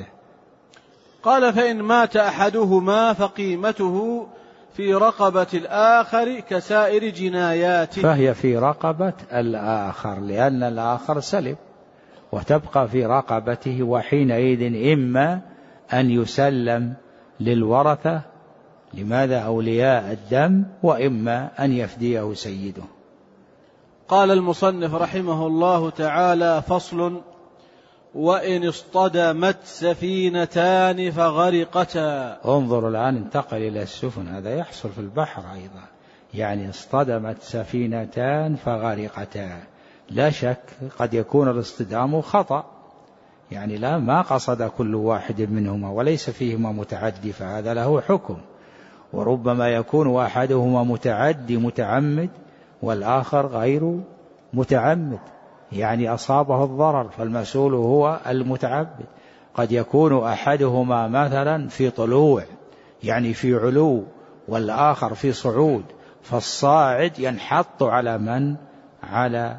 قال: فإن مات أحدهما فقيمته في رقبة الآخر كسائر جناياته. فهي في رقبة الآخر لأن الآخر سلب، وتبقى في رقبته، وحينئذ إما أن يسلم للورثة، لماذا؟ أولياء الدم، وإما أن يفديه سيده. قال المصنف رحمه الله تعالى: فصل: وإن اصطدمت سفينتان فغرقتا. انظروا الآن انتقل إلى السفن، هذا يحصل في البحر أيضا، يعني اصطدمت سفينتان فغرقتا، لا شك قد يكون الاصطدام خطأ، يعني لا ما قصد كل واحد منهما وليس فيهما متعدي، فهذا له حكم، وربما يكون أحدهما متعدي متعمد والآخر غير متعمد، يعني أصابه الضرر فالمسؤول هو المتعبد. قد يكون أحدهما مثلا في طلوع يعني في علو والآخر في صعود، فالصاعد ينحط على من؟ على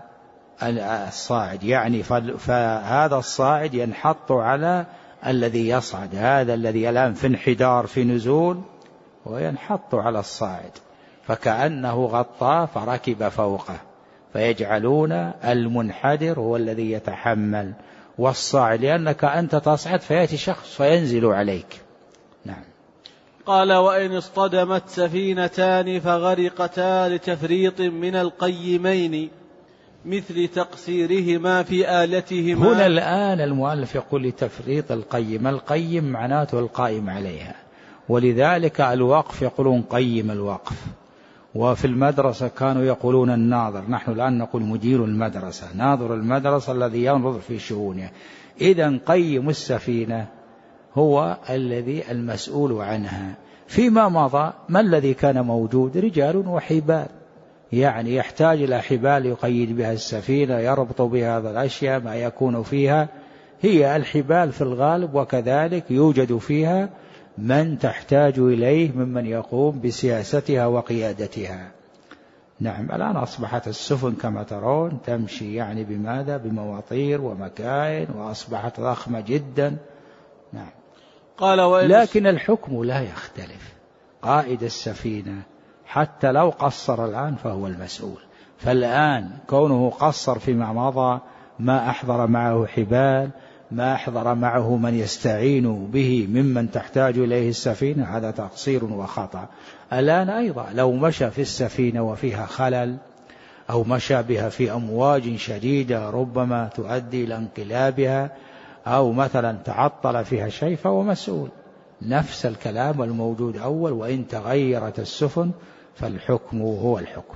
الصاعد، يعني فهذا الصاعد ينحط على الذي يصعد، هذا الذي الآن في انحدار في نزول وينحط على الصاعد، فكأنه غطاه فركب فوقه، فيجعلون المنحدر هو الذي يتحمل والصاعد، لأنك أنت تصعد فيأتي شخص فينزل عليك. نعم. قال: وإن اصطدمت سفينتان فغرقتا لتفريط من القيمين مثل تقصيرهما في آلتهما. هنا الآن المؤلف يقول لتفريط القيم، القيم معناته القائم عليها، ولذلك الوقف يقولون قيم الوقف، وفي المدرسة كانوا يقولون الناظر، نحن الآن نقول مدير المدرسة، ناظر المدرسة الذي ينظر في شؤونها. إذن قيم السفينة هو الذي المسؤول عنها. فيما مضى ما الذي كان موجود؟ رجال وحبال، يعني يحتاج إلى حبال يقيد بها السفينة، يربط بها هذا الأشياء ما يكون فيها، هي الحبال في الغالب، وكذلك يوجد فيها من تحتاج إليه ممن يقوم بسياستها وقيادتها. نعم. الآن أصبحت السفن كما ترون تمشي يعني بماذا؟ بمواطير ومكاين، وأصبحت ضخمة جدا. نعم. قال: لكن الحكم لا يختلف، قائد السفينة حتى لو قصر الآن فهو المسؤول، فالآن كونه قصر فيما مضى ما أحضر معه حبال، ما أحضر معه من يستعين به ممن تحتاج إليه السفينة، هذا تقصير وخطأ. الآن أيضا لو مشى في السفينة وفيها خلل أو مشى بها في أمواج شديدة ربما تؤدي إلى انقلابها، أو مثلا تعطل فيها شيء فهو مسؤول. نفس الكلام الموجود أول، وإن تغيرت السفن فالحكم هو الحكم.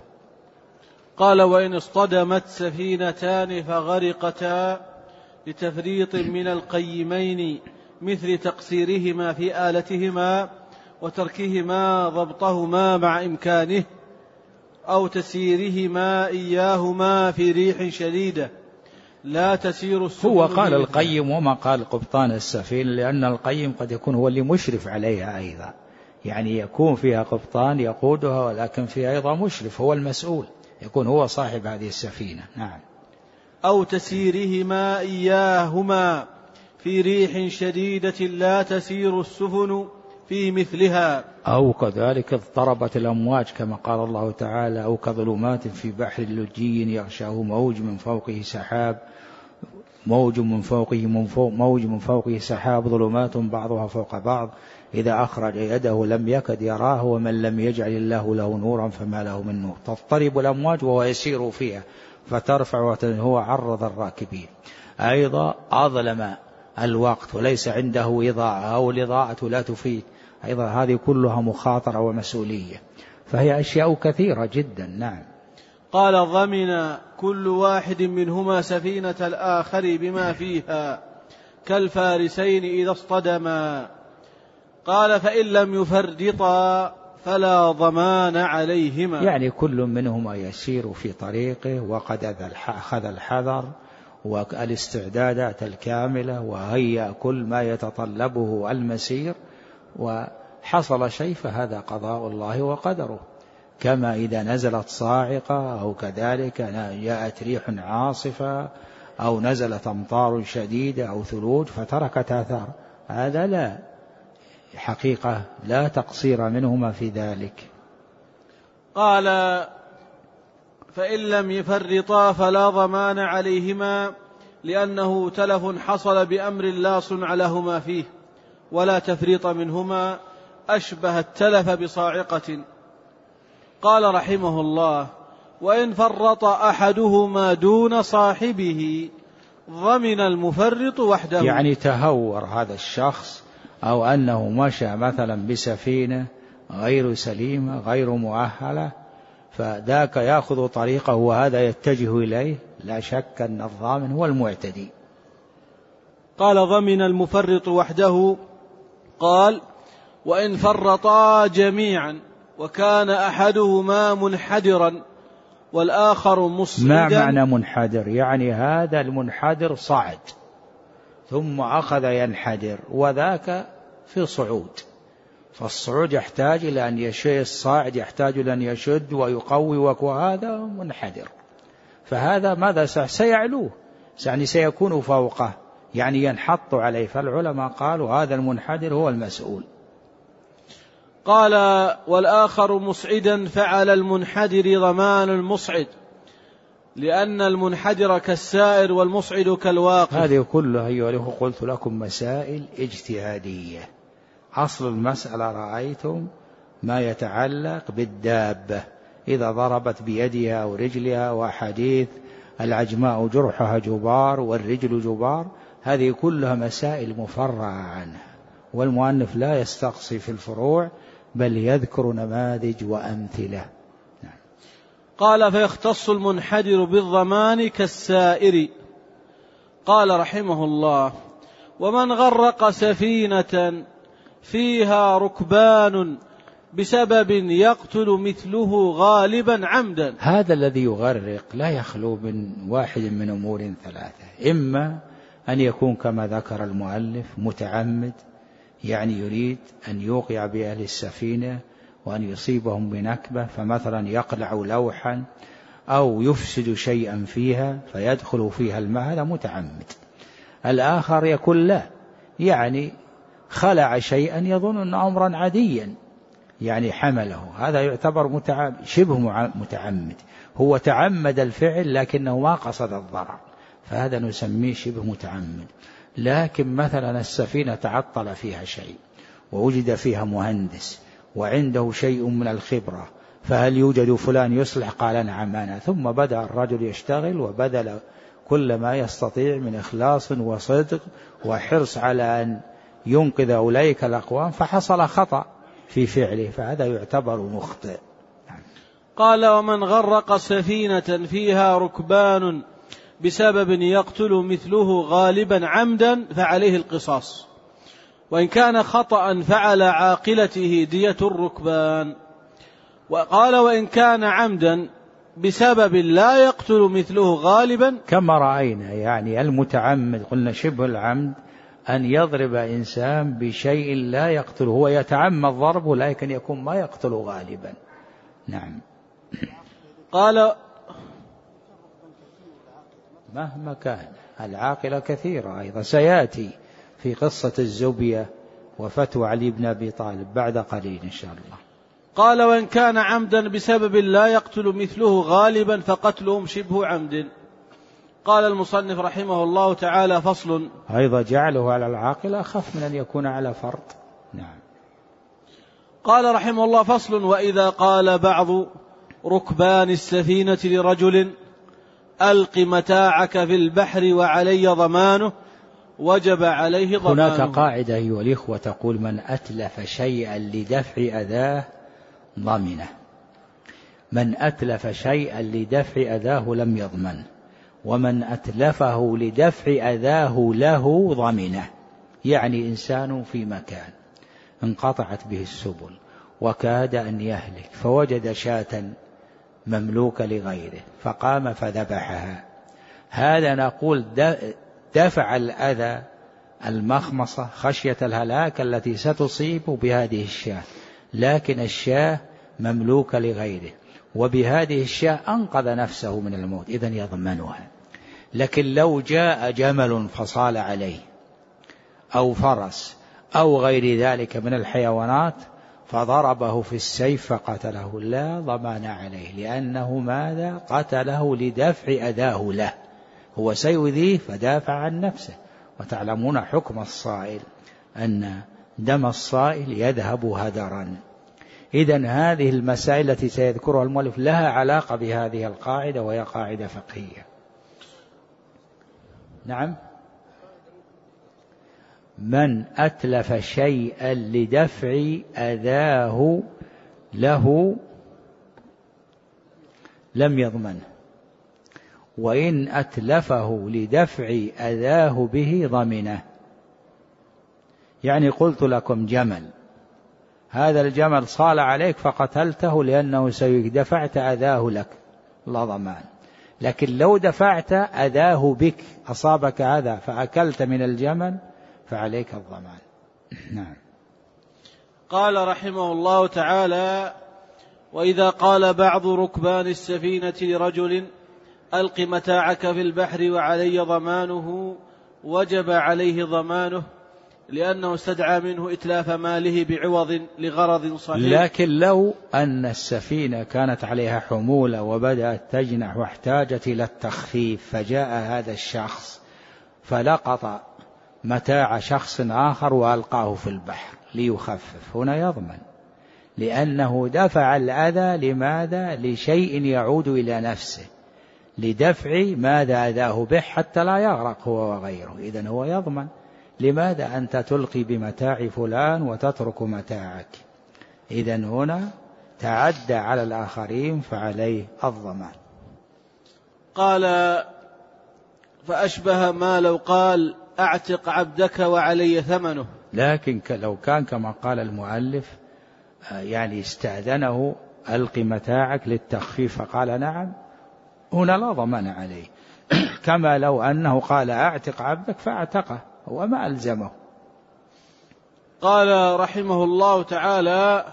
قال: وإن اصطدمت سفينتان فغرقتا لتفريط من القيمين مثل تقصيرهما في آلتهما وتركهما ضبطهما مع إمكانه أو تسيرهما إياهما في ريح شديدة لا تسير السفن. هو قال القيم وما قال قبطان السفينة، لأن القيم قد يكون هو اللي مشرف عليها أيضا، يعني يكون فيها قبطان يقودها ولكن فيها أيضا مشرف هو المسؤول، يكون هو صاحب هذه السفينة. نعم. أو تسيرهما إياهما في ريح شديدة لا تسير السفن في مثلها، أو كذلك اضطربت الأمواج كما قال الله تعالى: أو كظلمات في بحر لجي يغشاه موج من فوقه سحاب موج من فوقه من فوق موج من فوقه سحاب ظلمات بعضها فوق بعض إذا أخرج يده لم يكد يراه ومن لم يجعل الله له نورا فما له من نور. تضطرب الأمواج وهو يسير فيها فترفع هو عرض الراكبين. أيضا أظلم الوقت وليس عنده إضاءة أو الإضاءة لا تفيد، أيضا هذه كلها مخاطرة ومسؤولية، فهي أشياء كثيرة جدا. نعم. قال: ضمن كل واحد منهما سفينة الآخر بما فيها كالفارسين إذا اصطدما. قال: فإن لم يفرطا فلا ضمان عليهما. يعني كل منهما يسير في طريقه وقد أخذ الحذر والاستعدادات الكاملة وهيأ كل ما يتطلبه المسير، وحصل شيء فهذا قضاء الله وقدره، كما إذا نزلت صاعقة أو كذلك جاءت ريح عاصفة أو نزلت أمطار شديدة أو ثلوج فتركت آثار، هذا لا حقيقة لا تقصير منهما في ذلك. قال: فإن لم يفرطا فلا ضمان عليهما لأنه تلف حصل بأمر لا صنع لهما فيه ولا تفريط منهما، أشبه التلف بصاعقة. قال رحمه الله: وإن فرط أحدهما دون صاحبه ضمن المفرط وحده. يعني تهور هذا الشخص أو أنه مشى مثلا بسفينة غير سليمة غير مؤهلة فذاك يأخذ طريقه وهذا يتجه إليه، لا شك أن الضامن هو المعتدي. قال: ضمن المفرط وحده. قال: وإن فرطا جميعا وكان أحدهما منحدرا والآخر مصعدا. ما معنى منحدر؟ يعني هذا المنحدر صعد ثم أخذ ينحدر وذاك في صعود، فالصعود يحتاج إلى أن يشيء، الصاعد يحتاج إلى أن يشد ويقوي، وهذا منحدر، فهذا ماذا سيعلوه؟ يعني سيكون فوقه، يعني ينحط عليه. فالعلماء قالوا هذا المنحدر هو المسؤول. قال: والآخر مصعدا فعلى المنحدر ضمان المصعد لأن المنحدر كالسائر والمصعد كالواقف. هذه كلها أيها الأخوة قلت لكم مسائل اجتهادية. أصل المسألة رأيتم ما يتعلق بالدابة إذا ضربت بيدها أو رجلها، وحديث العجماء جرحها جبار والرجل جبار، هذه كلها مسائل مفرعة عنها، والمؤلف لا يستقصي في الفروع بل يذكر نماذج وأمثلة. نعم. قال: فيختص المنحدر بالضمان كالسائر. قال رحمه الله: ومن غرق سفينة فيها ركبان بسبب يقتل مثله غالبا عمدا. هذا الذي يغرق لا يخلو من واحد من أمور ثلاثة: إما أن يكون كما ذكر المؤلف متعمد، يعني يريد أن يوقع بأهل السفينة وأن يصيبهم بنكبة، فمثلا يقلع لوحا أو يفسد شيئا فيها فيدخل فيها الماء، هذا متعمد. الآخر يقول لا، يعني خلع شيئا يظن أن أمرا عاديا يعني حمله، هذا يعتبر متعمد شبه متعمد، هو تعمد الفعل لكنه ما قصد الضرر، فهذا نسميه شبه متعمد. لكن مثلا السفينة تعطل فيها شيء ووجد فيها مهندس وعنده شيء من الخبرة، فهل يوجد فلان يصلح؟ قال نعم أنا. ثم بدأ الرجل يشتغل وبذل كل ما يستطيع من إخلاص وصدق وحرص على أن ينقذ أولئك الأقوام، فحصل خطأ في فعله، فهذا يعتبر مخطئ. قال: ومن غرق سفينة فيها ركبان بسبب يقتل مثله غالبا عمدا فعليه القصاص، وإن كان خطأ فعلى عاقلته دية الركبان. وقال: وإن كان عمدا بسبب لا يقتل مثله غالبا كما رأينا، يعني المتعمد قلنا شبه العمد أن يضرب إنسان بشيء لا يقتل، هو يتعمد ضربه لكن يكون ما يقتل غالبا. نعم. قال: مهما كان. العاقلة كثيرة أيضا، سيأتي في قصة الزبية وفتوى علي بن أبي طالب بعد قليل إن شاء الله. قال: وإن كان عمدا بسبب لا يقتل مثله غالبا فقتلهم شبه عمد. قال المصنف رحمه الله تعالى: فصل. أيضا جعله على العاقلة أخف من أن يكون على فرد. نعم. قال رحمه الله: فصل. وإذا قال بعض ركبان السفينة لرجل: ألق متاعك في البحر وعلي ضمانه، وجب عليه ضمانه. هناك قاعدة أيها الإخوة تقول: من أتلف شيئا لدفع أذاه ضمنه. من أتلف شيئا لدفع أذاه لم يضمن، ومن أتلفه لدفع أذاه له ضمنه. يعني إنسان في مكان انقطعت به السبل وكاد أن يهلك، فوجد شاة مملوكة لغيره فقام فذبحها، هذا نقول دفع الأذى المخمصة خشية الهلاك التي ستصيب بهذه الشاة، لكن الشاة مملوكة لغيره، وبهذه الشاة أنقذ نفسه من الموت، إذن يضمنها. لكن لو جاء جمل فصال عليه أو فرس أو غير ذلك من الحيوانات فضربه في السيف فقتله، لا ضمان عليه، لأنه ماذا؟ قتله لدفع أذاه له، هو سيؤذيه فدافع عن نفسه. وتعلمون حكم الصائل أن دم الصائل يذهب هدرا. إذن هذه المسائل التي سيذكرها المؤلف لها علاقة بهذه القاعدة، وهي قاعدة فقهية. نعم. من أتلف شيئا لدفع أذاه له لم يضمنه، وإن أتلفه لدفع أذاه به ضمنه. يعني قلت لكم جمل، هذا الجمل صال عليك فقتلته لأنه سيدفعت أذاه لك، لا ضمان. لكن لو دفعت أذاه بك أصابك أذى فأكلت من الجمل فعليك الضمان. نعم. قال رحمه الله تعالى: وإذا قال بعض ركبان السفينة لرجل: ألق متاعك في البحر وعلي ضمانه، وجب عليه ضمانه، لأنه استدعى منه إتلاف ماله بعوض لغرض صحيح. لكن لو أن السفينة كانت عليها حمولة وبدأت تجنح واحتاجت إلى التخفيف، فجاء هذا الشخص فلقط متاع شخص آخر وألقاه في البحر ليخفف، هنا يضمن، لأنه دفع الأذى لماذا؟ لشيء يعود إلى نفسه، لدفع ماذا أذاه به حتى لا يغرق هو وغيره، إذن هو يضمن. لماذا أنت تلقي بمتاع فلان وتترك متاعك؟ إذن هنا تعدى على الآخرين فعليه الضمان. قال: فأشبه ما لو قال: أعتق عبدك وعلي ثمنه. لكن لو كان كما قال المؤلف يعني استأذنه: ألق متاعك للتخفيف، فقال نعم، هنا لا ضمان عليه. كما لو أنه قال: أعتق عبدك فاعتقه، هو ما ألزمه. قال رحمه الله تعالى: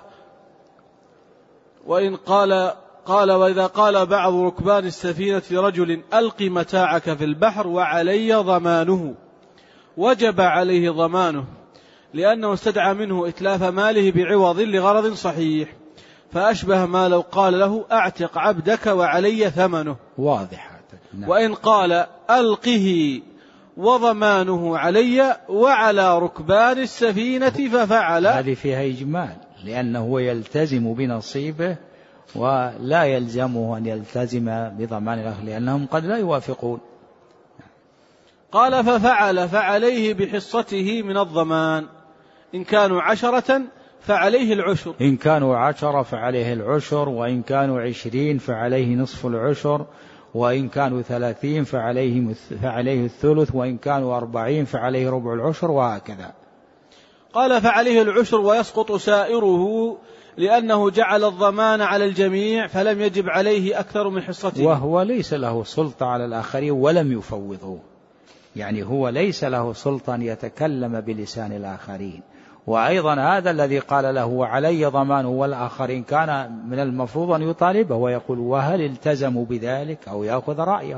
وإن قال قال وإذا قال بعض ركبان السفينة لرجل: ألق متاعك في البحر وعلي ضمانه، وجب عليه ضمانه، لأنه استدعى منه إتلاف ماله بعوض لغرض صحيح، فأشبه ما لو قال له: أعتق عبدك وعلي ثمنه. واضح. نعم. وإن قال: ألقه وضمانه علي وعلى ركبان السفينة ففعل، هذه فيها إجمال، لأنه يلتزم بنصيبه ولا يلزمه أن يلتزم بضمان الآخر، لأنهم قد لا يوافقون. قال: ففعل فعليه بحصته من الضمان، إن كانوا عشرة فعليه العشر. إن كانوا عشرة فعليه العشر، وإن كانوا عشرين فعليه نصف العشر، وإن كانوا ثلاثين فعليه, فعليه الثلث، وإن كانوا أربعين فعليه ربع العشر، وهكذا. قال: فعليه العشر ويسقط سائره، لأنه جعل الضمان على الجميع فلم يجب عليه أكثر من حصته، وهو ليس له سلطة على الآخرين ولم يفوضه، يعني هو ليس له سلطة أن يتكلم بلسان الآخرين. وأيضا هذا الذي قال له وعلي ضمانه والآخرين كان من المفروض أن يطالبه ويقول: وهل التزموا بذلك؟ أو يأخذ رأيه،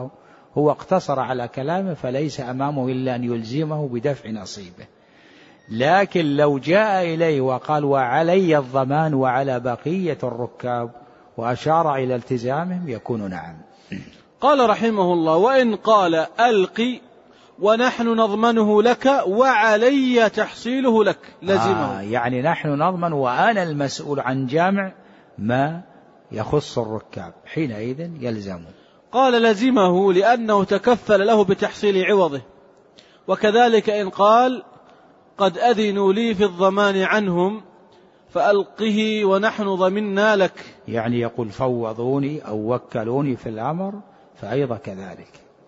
هو اقتصر على كلامه فليس أمامه إلا أن يلزمه بدفع نصيبه. لكن لو جاء إليه وقال وعلي الضمان وعلى بقية الركاب وأشار إلى التزامهم يكون نعم. قال رحمه الله: وإن قال ألقي ونحن نضمنه لك وعلي تحصيله لك لزمه. آه يعني نحن نضمن وأنا المسؤول عن جمع ما يخص الركاب، حينئذ يلزمه. قال: لزمه لأنه تكفل له بتحصيل عوضه. وكذلك إن قال قد أذنوا لي في الضمان عنهم فألقه ونحن ضمنا لك، يعني يقول فوضوني أو وكلوني في الأمر، فأيضا كذلك.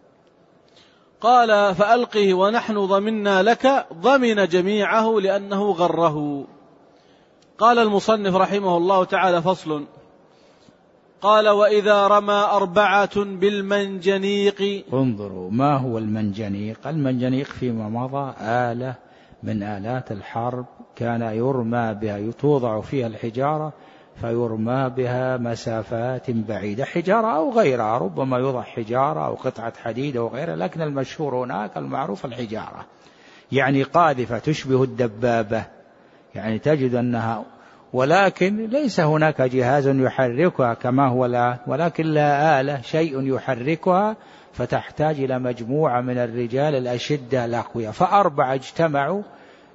قال: فألقه ونحن ضمنا لك، ضمن جميعه لأنه غره. قال المصنف رحمه الله تعالى: فصل. قال: وإذا رمى أربعة بالمنجنيق. انظروا ما هو المنجنيق. المنجنيق فيما مضى آلة من آلات الحرب كان يرمى بها، توضع فيها الحجارة فيرمى بها مسافات بعيدة، حجارة أو غيرها، ربما يوضع حجارة أو قطعة حديد أو غيرها، لكن المشهور هناك المعروف الحجارة، يعني قاذفة تشبه الدبابة، يعني تجد أنها، ولكن ليس هناك جهاز يحركها كما هو الآن، ولكن لا آلة شيء يحركها، فتحتاج إلى مجموعة من الرجال الأشدة الأقوياء، فأربعة اجتمعوا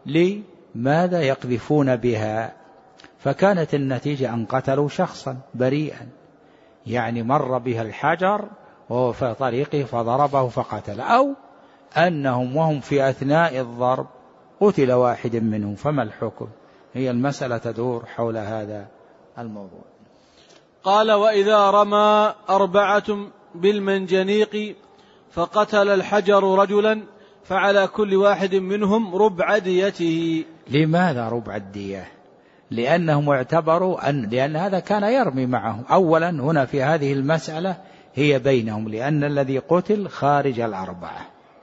لماذا يقذفون بها، فكانت النتيجة أن قتلوا شخصا بريئا، يعني مر بها الحجر وهو في طريقه فضربه فقتل، أو أنهم وهم في أثناء الضرب قتل واحد منهم، فما الحكم؟ هي المسألة تدور حول هذا الموضوع. قال: وإذا رمى أربعة بالمنجنيق فقتل الحجر رجلا فعلى كل واحد منهم ربع ديته. لماذا ربع الدية؟ لأنهم اعتبروا أن لأن هذا كان يرمي معهم. أولا هنا في هذه المسألة هي بينهم، لأن الذي قتل خارج الأربعة،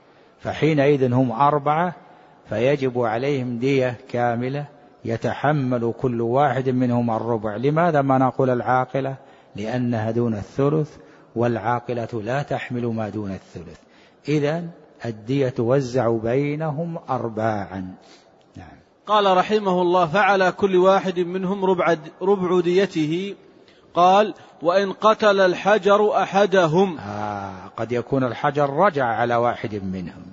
فحينئذ هم أربعة فيجب عليهم دية كاملة يتحمل كل واحد منهم الربع. لماذا ما نقول العاقلة؟ لأنها دون الثلث، والعاقلة لا تحمل ما دون الثلث، إذن الدية توزع بينهم أرباعا. نعم. قال رحمه الله: فعلى كل واحد منهم ربع, ربع ديته. قال: وإن قتل الحجر أحدهم. آه قد يكون الحجر رجع على واحد منهم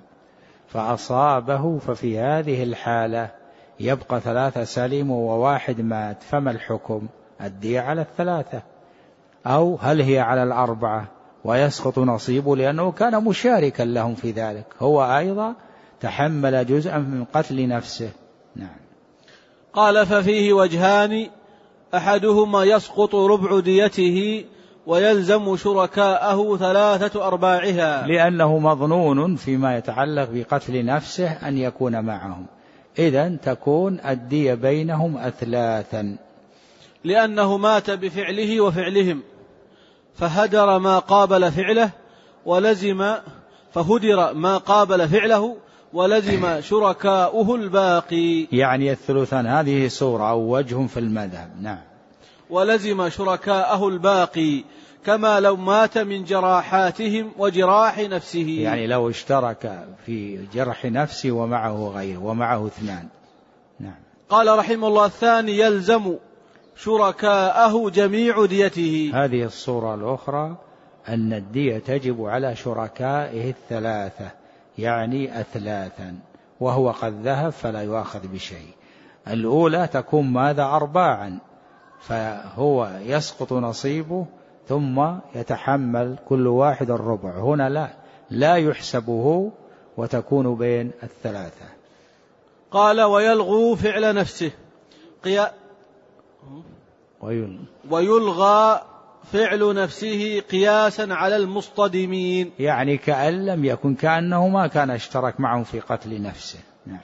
فأصابه، ففي هذه الحالة يبقى ثلاثة سلموا وواحد مات، فما الحكم؟ الدية على الثلاثة، أو هل هي على الأربعة ويسقط نصيبه لأنه كان مشاركا لهم في ذلك، هو أيضا تحمل جزءا من قتل نفسه. نعم. قال: ففيه وجهان، أحدهما يسقط ربع ديته ويلزم شركاءه ثلاثة أرباعها، لأنه مظنون فيما يتعلق بقتل نفسه أن يكون معهم، إذن تكون الدية بينهم أثلاثا، لأنه مات بفعله وفعلهم فهدر ما قابل فعله ولزم فهدر ما قابل فعله ولزم شركاؤه الباقي. يعني الثلثان هذه صورة أو وجه في المذهب. نعم. ولزم شركاءه الباقي كما لو مات من جراحاتهم وجراح نفسه، يعني لو اشترك في جرح نفسه ومعه غيره ومعه اثنان. نعم. قال رحمه الله: الثاني يلزم شركاءه جميع ديته. هذه الصورة الأخرى أن الدية تجب على شركائه الثلاثة، يعني أثلاثا، وهو قد ذهب فلا يؤاخذ بشيء. الأولى تكون ماذا؟ أرباعا، فهو يسقط نصيبه ثم يتحمل كل واحد الربع، هنا لا لا يحسبه وتكون بين الثلاثة. قال: ويلغو فعل نفسه قيا ويلغى فعل نفسه قياسا على المصطدمين، يعني كأن لم يكن، كأنه ما كان اشترك معهم في قتل نفسه. نعم.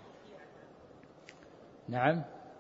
نعم.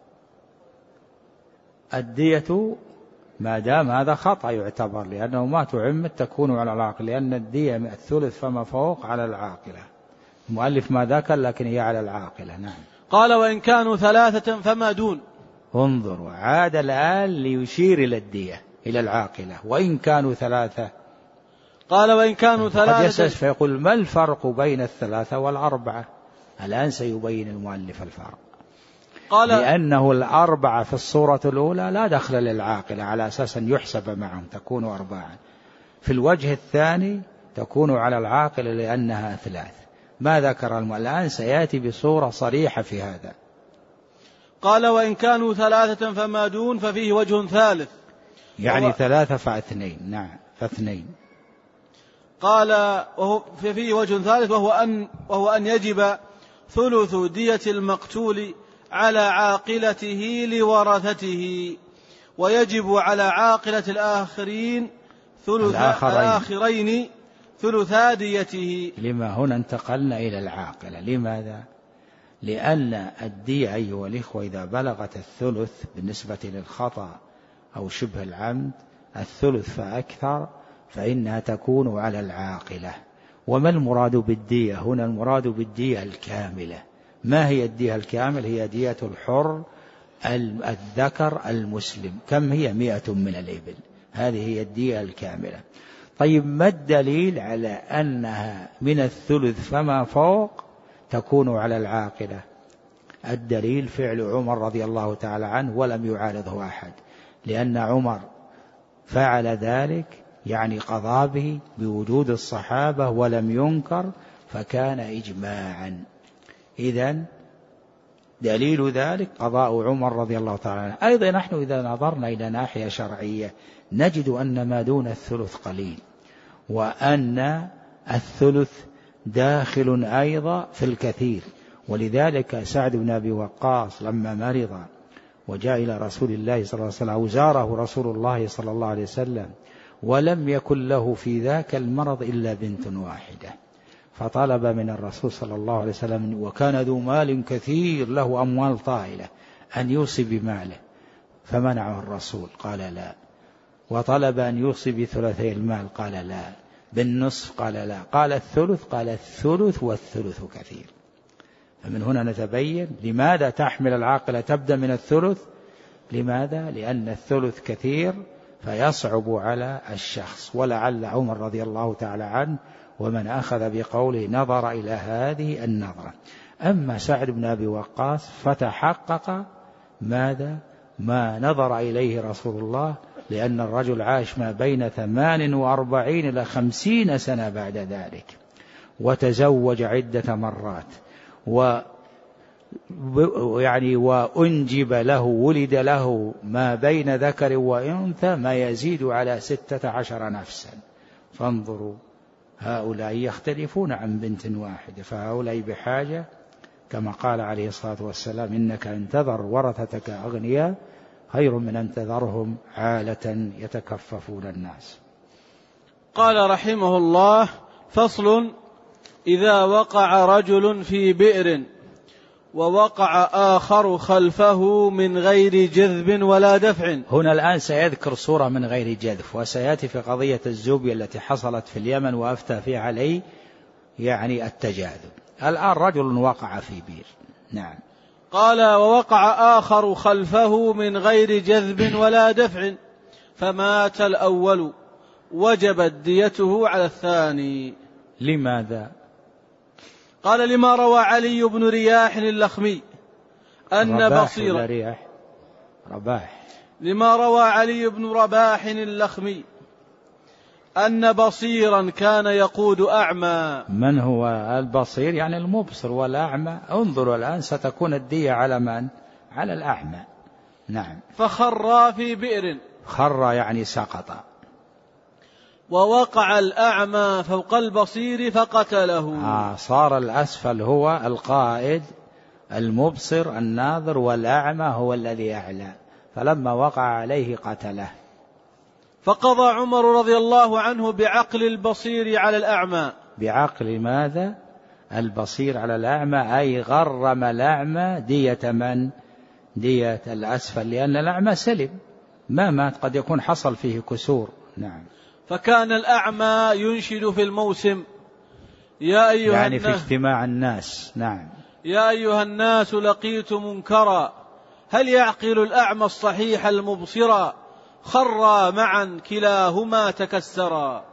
الدية ما دام هذا خطأ يعتبر، لأنه ما تعمد تكون على العاقل، لأن الدية من الثلث فما فوق على العاقلة. المؤلف ما ذكر لكن هي على العاقلة. نعم. قال: وإن كانوا ثلاثة فما دون. انظروا، عاد الآن ليشير إلى الدية إلى العاقلة. وإن كانوا ثلاثة، قال وإن كانوا ثلاثة. قد يسأل فيقول ما الفرق بين الثلاثة والأربعة؟ الآن سيبين المؤلف الفرق. قال لأنه الأربعة في الصورة الأولى لا دخل للعاقلة على أساس أن يحسب معهم تكون أربعة، في الوجه الثاني تكون على العاقلة لأنها ثلاث. ما ذكر المؤلف الآن سيأتي بصورة صريحة في هذا. قال وإن كانوا ثلاثة فما دون ففيه وجه ثالث، يعني وهو ثلاثة فاثنين. نعم فاثنين. قال وهو ففيه وجه ثالث وهو أن, وهو أن يجب ثلث دية المقتول على عاقلته لورثته، ويجب على عاقلة الآخرين ثلث الآخرين ثلثا ديته. لما هنا انتقلنا إلى العاقلة؟ لماذا؟ لأن الدية أيها الإخوة إذا بلغت الثلث بالنسبة للخطأ أو شبه العمد الثلث فأكثر فإنها تكون على العاقلة. وما المراد بالدية هنا؟ المراد بالدية الكاملة. ما هي الدية الكامل؟ هي دية الحر الذكر المسلم. كم هي؟ مئة من الإبل. هذه هي الدية الكاملة. طيب ما الدليل على أنها من الثلث فما فوق تكون على العاقلة؟ الدليل فعل عمر رضي الله تعالى عنه ولم يعارضه أحد، لأن عمر فعل ذلك يعني قضى به بوجود الصحابة ولم ينكر فكان إجماعا. إذن دليل ذلك قضاء عمر رضي الله تعالى عنه. أيضا نحن إذا نظرنا إلى ناحية شرعية نجد أن ما دون الثلث قليل، وأن الثلث داخل أيضا في الكثير. ولذلك سعد بن أبي وقاص لما مرض وجاء إلى رسول الله صلى الله عليه وسلم أو زاره رسول الله صلى الله عليه وسلم ولم يكن له في ذاك المرض إلا بنت واحدة، فطلب من الرسول صلى الله عليه وسلم وكان ذو مال كثير له أموال طائلة أن يوصي بماله، فمنعه الرسول قال لا. وطلب أن يوصي بثلثي المال قال لا. بالنصف قال لا. قال الثلث قال الثلث والثلث كثير. فمن هنا نتبين لماذا تحمل العاقلة تبدأ من الثلث. لماذا؟ لأن الثلث كثير فيصعب على الشخص. ولعل عمر رضي الله تعالى عنه ومن أخذ بقوله نظر إلى هذه النظرة. أما سعد بن أبي وقاص فتحقق ماذا؟ ما نظر إليه رسول الله، لأن الرجل عاش ما بين ثمان وأربعين إلى خمسين سنة بعد ذلك، وتزوج عدة مرات، و يعني وأنجب له ولد له ما بين ذكر وأنثى ما يزيد على ستة عشر نفسا. فانظروا هؤلاء يختلفون عن بنت واحدة، فهؤلاء بحاجة كما قال عليه الصلاة والسلام إنك أن تذر ورثتك أغنياء خير من أن تذرهم عالة يتكففون الناس. قال رحمه الله: فصل: إذا وقع رجل في بئر ووقع آخر خلفه من غير جذب ولا دفع. هنا الآن سيذكر صورة من غير جذب، وسيأتي في قضية الزوبية التي حصلت في اليمن وأفتى فيها عليه يعني التجاذب. الآن رجل وقع في بئر. نعم. قال: ووقع آخر خلفه من غير جذب ولا دفع فمات الأول وجبت ديته على الثاني. لماذا؟ قال: لما روى علي بن رياح اللخمي أن بصيرا رياح رباح لما روى علي بن رباح اللخمي أن بصيرا كان يقود أعمى. من هو البصير؟ يعني المبصر، والأعمى انظروا الآن ستكون الدية على من؟ على الأعمى. نعم. فخر في بئر. خر يعني سقط. ووقع الأعمى فوق البصير فقتله. آه صار الأسفل هو القائد، المبصر الناظر، والأعمى هو الذي أعلى، فلما وقع عليه قتله. فقضى عمر رضي الله عنه بعقل البصير على الأعمى. بعقل ماذا؟ البصير على الأعمى، أي غرم الأعمى دية من؟ دية الأسفل، لأن الأعمى سلم ما مات، قد يكون حصل فيه كسور. نعم. فكان الأعمى ينشد في الموسم: يا أيها يعني الناس، في اجتماع الناس. نعم. يا أيها الناس لقيت منكرا هل يعقل الأعمى الصحيح المبصرا خرا معا كلاهما تكسرا.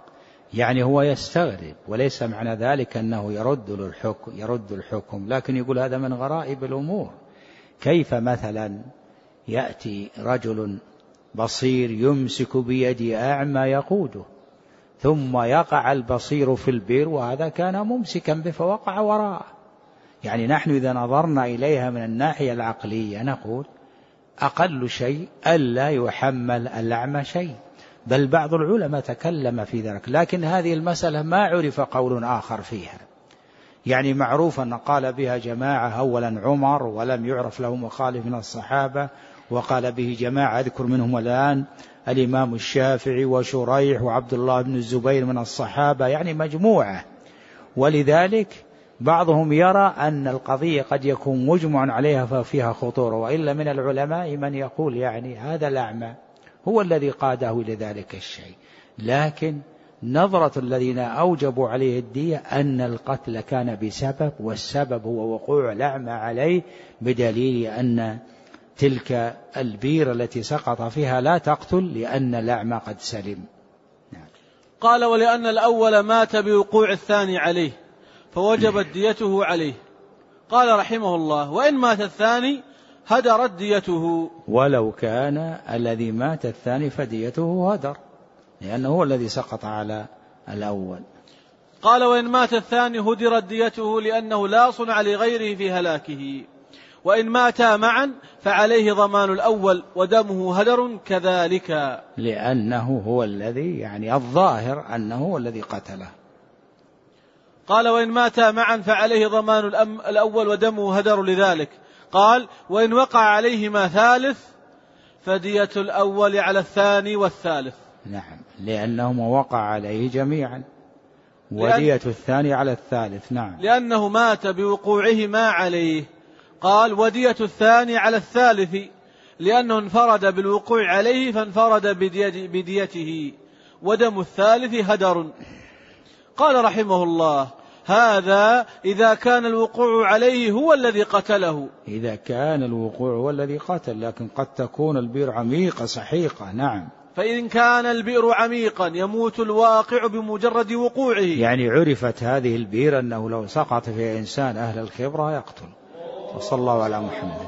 يعني هو يستغرب، وليس معنى ذلك أنه يرد الحكم, يرد الحكم لكن يقول هذا من غرائب الأمور. كيف مثلا يأتي رجل بصير يمسك بيد أعمى يقوده، ثم يقع البصير في البئر وهذا كان ممسكا به فوقع وراءه. يعني نحن إذا نظرنا إليها من الناحية العقلية نقول أقل شيء ألا يحمل الأعمى شيء، بل بعض العلماء تكلم في ذلك، لكن هذه المسألة ما عرف قول آخر فيها. يعني معروف أن قال بها جماعة، أولا عمر ولم يعرف له مخالف من الصحابة، وقال به جماعة أذكر منهم الآن الإمام الشافعي وشريح وعبد الله بن الزبير من الصحابة، يعني مجموعة. ولذلك بعضهم يرى أن القضية قد يكون مجمع عليها ففيها خطورة، وإلا من العلماء من يقول يعني هذا الأعمى هو الذي قاده إلى ذلك الشيء، لكن نظرة الذين أوجبوا عليه الدية أن القتل كان بسبب، والسبب هو وقوع الأعمى عليه، بدليل أن تلك البير التي سقط فيها لا تقتل لأن الأعمى قد سلم. نعم. قال ولأن الأول مات بوقوع الثاني عليه فوجبت ديته عليه. قال رحمه الله وإن مات الثاني هدرت ديته. ولو كان الذي مات الثاني فديته هدر، لأنه هو الذي سقط على الأول. قال وإن مات الثاني هدرت ديته لأنه لا صنع لغيره في هلاكه. وإن ماتا معا فعليه ضمان الأول ودمه هدر كذلك، لأنه هو الذي يعني الظاهر أنه هو الذي قتله. قال وإن ماتا معا فعليه ضمان الأول ودمه هدر لذلك. قال وإن وقع عليهما ثالث فدية الأول على الثاني والثالث. نعم، لأنهما وقع عليه جميعا، ودية لأن... الثاني على الثالث. نعم، لأنه مات بوقوعهما عليه. قال ودية الثاني على الثالث لأنه انفرد بالوقوع عليه فانفرد بديته، ودم الثالث هدر. قال رحمه الله هذا إذا كان الوقوع عليه هو الذي قتله. إذا كان الوقوع هو الذي قتل، لكن قد تكون البئر عميقة سحيقة. نعم. فإن كان البئر عميقا يموت الواقع بمجرد وقوعه. يعني عرفت هذه البئر أنه لو سقط في إنسان أهل الخبرة يقتل. وصلى الله على محمد.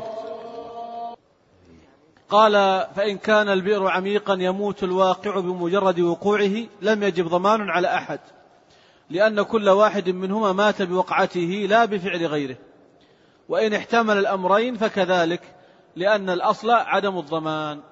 قال فإن كان البئر عميقا يموت الواقع بمجرد وقوعه لم يجب ضمان على أحد، لأن كل واحد منهما مات بوقعته لا بفعل غيره. وإن احتمل الأمرين فكذلك، لأن الأصل عدم الضمان.